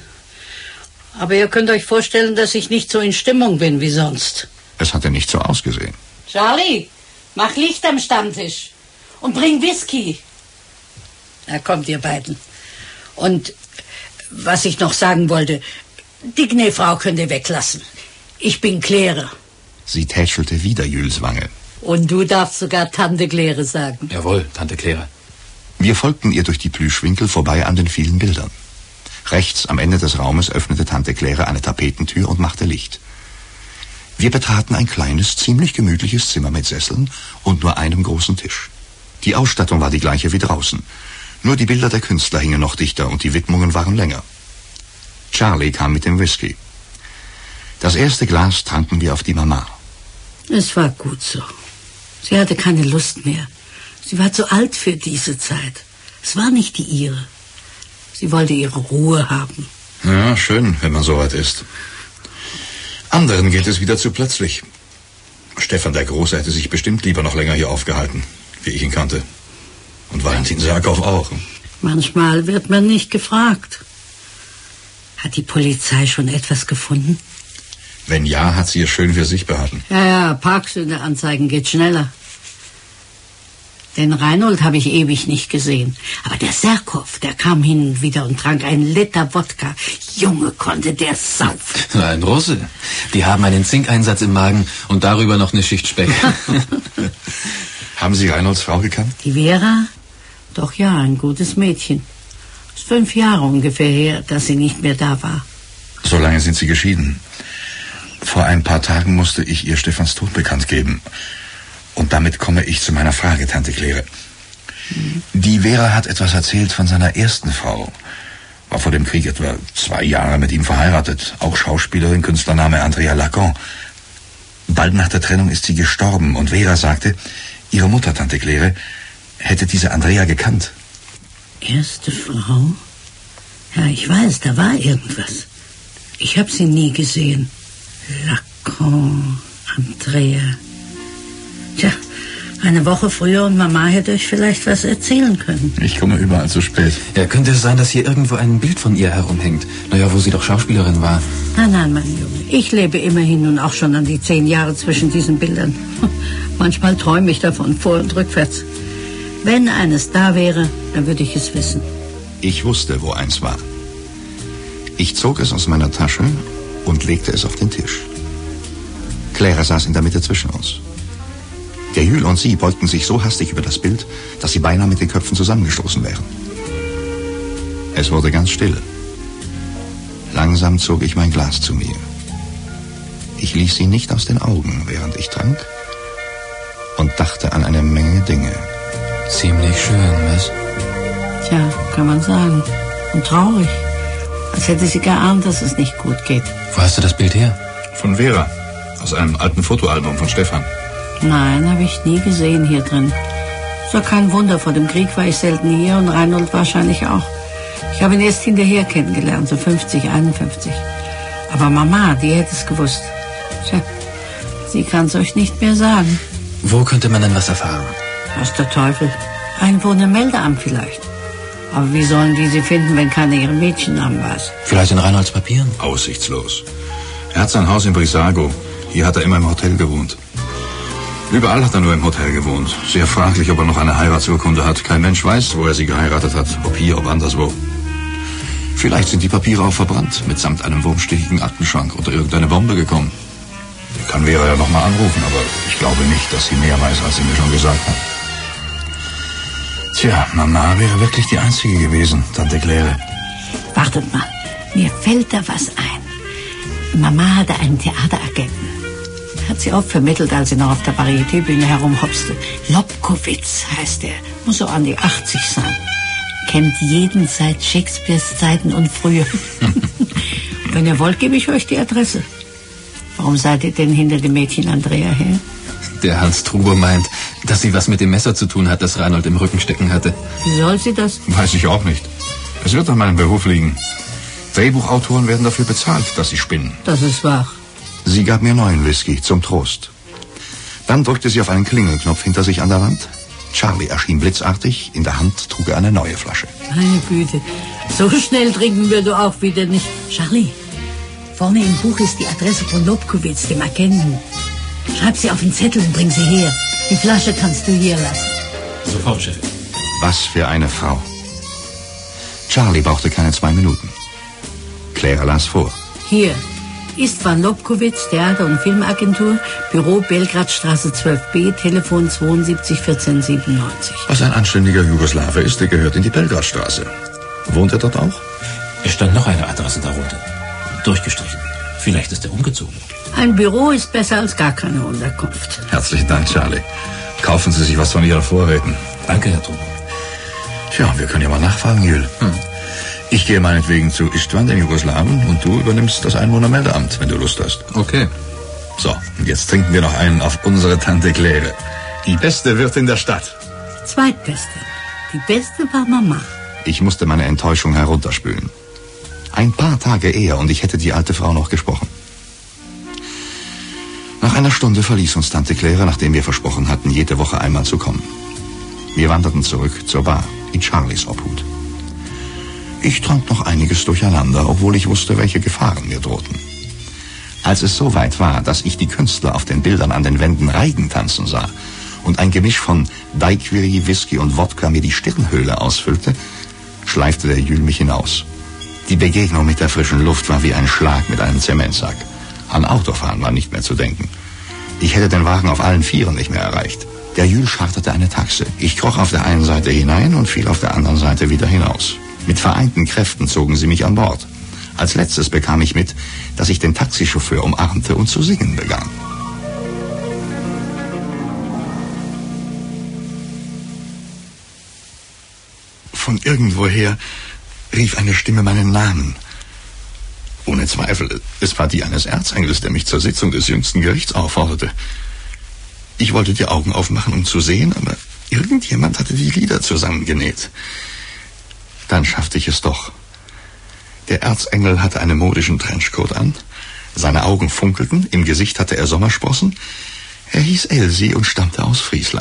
Aber ihr könnt euch vorstellen, dass ich nicht so in Stimmung bin wie sonst. Es hatte nicht so ausgesehen. Charlie, mach Licht am Stammtisch und bring Whisky. Na, kommt ihr beiden. Und was ich noch sagen wollte, die Gnäfrau könnt ihr weglassen. Ich bin Claire. Sie tätschelte wieder Jules Wange. Und du darfst sogar Tante Claire sagen. Jawohl, Tante Claire. Wir folgten ihr durch die Plüschwinkel vorbei an den vielen Bildern. Rechts am Ende des Raumes öffnete Tante Claire eine Tapetentür und machte Licht. Wir betraten ein kleines, ziemlich gemütliches Zimmer mit Sesseln und nur einem großen Tisch. Die Ausstattung war die gleiche wie draußen. Nur die Bilder der Künstler hingen noch dichter und die Widmungen waren länger. Charlie kam mit dem Whisky. Das erste Glas tranken wir auf die Mama. Es war gut so. Sie hatte keine Lust mehr. Sie war zu alt für diese Zeit. Es war nicht die ihre. Sie wollte ihre Ruhe haben. Ja, schön, wenn man so weit ist. Anderen geht es wieder zu plötzlich. Stefan der Große hätte sich bestimmt lieber noch länger hier aufgehalten, wie ich ihn kannte. Und Valentin Serkow auch. Manchmal wird man nicht gefragt. Hat die Polizei schon etwas gefunden? Wenn ja, hat sie es schön für sich behalten. Ja, Parksündeanzeigen geht schneller. Den Reinhold habe ich ewig nicht gesehen. Aber der Serkow, der kam hin und wieder und trank einen Liter Wodka. Junge, konnte der saufen. Ein Russe. Die haben einen Zinkeinsatz im Magen und darüber noch eine Schicht Speck. Haben Sie Reinholds Frau gekannt? Die Vera? Doch ja, ein gutes Mädchen. Ist 5 Jahre ungefähr her, dass sie nicht mehr da war. So lange sind Sie geschieden. Vor ein paar Tagen musste ich ihr Stefans Tod bekannt geben. Und damit komme ich zu meiner Frage, Tante Claire. Die Vera hat etwas erzählt von seiner ersten Frau. War vor dem Krieg etwa 2 Jahre mit ihm verheiratet. Auch Schauspielerin, Künstlername Andrea Lacan. Bald nach der Trennung ist sie gestorben. Und Vera sagte, ihre Mutter, Tante Claire, hätte diese Andrea gekannt. Erste Frau? Ja, ich weiß, da war irgendwas. Ich habe sie nie gesehen. Lacan, Andrea. Tja, eine Woche früher und Mama hätte euch vielleicht was erzählen können. Ich komme überall zu spät. Ja, könnte es sein, dass hier irgendwo ein Bild von ihr herumhängt? Naja, wo sie doch Schauspielerin war. Nein, mein Junge. Ich lebe immerhin nun auch schon an die 10 Jahre zwischen diesen Bildern. Manchmal träume ich davon, vor- und rückwärts. Wenn eines da wäre, dann würde ich es wissen. Ich wusste, wo eins war. Ich zog es aus meiner Tasche und legte es auf den Tisch. Clara saß in der Mitte zwischen uns. Der Jules und sie beugten sich so hastig über das Bild, dass sie beinahe mit den Köpfen zusammengestoßen wären. Es wurde ganz still. Langsam zog ich mein Glas zu mir. Ich ließ sie nicht aus den Augen, während ich trank, und dachte an eine Menge Dinge. Ziemlich schön, was? Tja, kann man sagen. Und traurig. Als hätte sie geahnt, dass es nicht gut geht. Wo hast du das Bild her? Von Vera. Aus einem alten Fotoalbum von Stefan. Nein, habe ich nie gesehen hier drin. Ist doch kein Wunder, vor dem Krieg war ich selten hier und Reinhold wahrscheinlich auch. Ich habe ihn erst hinterher kennengelernt, so 50, 51. Aber Mama, die hätte es gewusst. Tja, sie kann es euch nicht mehr sagen. Wo könnte man denn was erfahren? Was der Teufel? Einwohnermeldeamt vielleicht. Aber wie sollen die sie finden, wenn keiner ihren Mädchennamen weiß? Vielleicht in Reinholds Papieren? Aussichtslos. Er hat sein Haus in Brissago. Hier hat er immer im Hotel gewohnt. Überall hat er nur im Hotel gewohnt. Sehr fraglich, ob er noch eine Heiratsurkunde hat. Kein Mensch weiß, wo er sie geheiratet hat. Ob hier, ob anderswo. Vielleicht sind die Papiere auch verbrannt, mitsamt einem wurmstichigen Aktenschrank oder irgendeine Bombe gekommen. Ich kann Vera ja noch mal anrufen, aber ich glaube nicht, dass sie mehr weiß, als sie mir schon gesagt hat. Tja, Mama wäre wirklich die Einzige gewesen, Tante Claire. Wartet mal, mir fällt da was ein. Mama hatte einen Theateragenten. Hat sie oft vermittelt, als sie noch auf der Varieté-Bühne herumhopste. Lobkowitz heißt er. Muss so an die 80 sein. Kennt jeden seit Shakespeares Zeiten und früher. Wenn ihr wollt, gebe ich euch die Adresse. Warum seid ihr denn hinter dem Mädchen Andrea her? Der Hans Truber meint, dass sie was mit dem Messer zu tun hat, das Reinhold im Rücken stecken hatte. Wie soll sie das? Weiß ich auch nicht. Es wird an meinem Beruf liegen. Drehbuchautoren werden dafür bezahlt, dass sie spinnen. Das ist wahr. Sie gab mir neuen Whisky zum Trost. Dann drückte sie auf einen Klingelknopf hinter sich an der Wand. Charlie erschien blitzartig. In der Hand trug er eine neue Flasche. Meine Güte, so schnell trinken wir doch auch wieder nicht. Charlie, vorne im Buch ist die Adresse von Lobkowitz, dem Agenten. Schreib sie auf den Zettel und bring sie her. Die Flasche kannst du hier lassen. Sofort, Chefin. Was für eine Frau. Charlie brauchte keine 2 Minuten. Clara las vor. Hier. Istvan Lobkowitz, Theater- und Filmagentur, Büro Belgradstraße 12b, Telefon 72 1497. Was ein anständiger Jugoslawe ist, der gehört in die Belgradstraße. Wohnt er dort auch? Es stand noch eine Adresse darunter. Durchgestrichen. Vielleicht ist er umgezogen. Ein Büro ist besser als gar keine Unterkunft. Herzlichen Dank, Charlie. Kaufen Sie sich was von Ihren Vorräten. Danke, Herr Trubo. Tja, wir können ja mal nachfragen, Jül. Ich gehe meinetwegen zu Istvan, dem Jugoslawen, und du übernimmst das Einwohnermeldeamt, wenn du Lust hast. Okay. So, und jetzt trinken wir noch einen auf unsere Tante Claire. Die beste Wirtin der Stadt. Zweitbeste. Die beste war Mama. Ich musste meine Enttäuschung herunterspülen. Ein paar Tage eher und ich hätte die alte Frau noch gesprochen. Nach einer Stunde verließ uns Tante Claire, nachdem wir versprochen hatten, jede Woche einmal zu kommen. Wir wanderten zurück zur Bar in Charlies Obhut. Ich trank noch einiges durcheinander, obwohl ich wusste, welche Gefahren mir drohten. Als es so weit war, dass ich die Künstler auf den Bildern an den Wänden Reigen tanzen sah und ein Gemisch von Daiquiri, Whisky und Wodka mir die Stirnhöhle ausfüllte, schleifte der Jül mich hinaus. Die Begegnung mit der frischen Luft war wie ein Schlag mit einem Zementsack. An Autofahren war nicht mehr zu denken. Ich hätte den Wagen auf allen Vieren nicht mehr erreicht. Der Jül charterte eine Taxe. Ich kroch auf der einen Seite hinein und fiel auf der anderen Seite wieder hinaus. Mit vereinten Kräften zogen sie mich an Bord. Als letztes bekam ich mit, dass ich den Taxichauffeur umarmte und zu singen begann. Von irgendwoher rief eine Stimme meinen Namen. Ohne Zweifel, es war die eines Erzengels, der mich zur Sitzung des jüngsten Gerichts aufforderte. Ich wollte die Augen aufmachen, um zu sehen, aber irgendjemand hatte die Lider zusammengenäht. Dann schaffte ich es doch. Der Erzengel hatte einen modischen Trenchcoat an, seine Augen funkelten, im Gesicht hatte er Sommersprossen. Er hieß Elsie und stammte aus Friesland.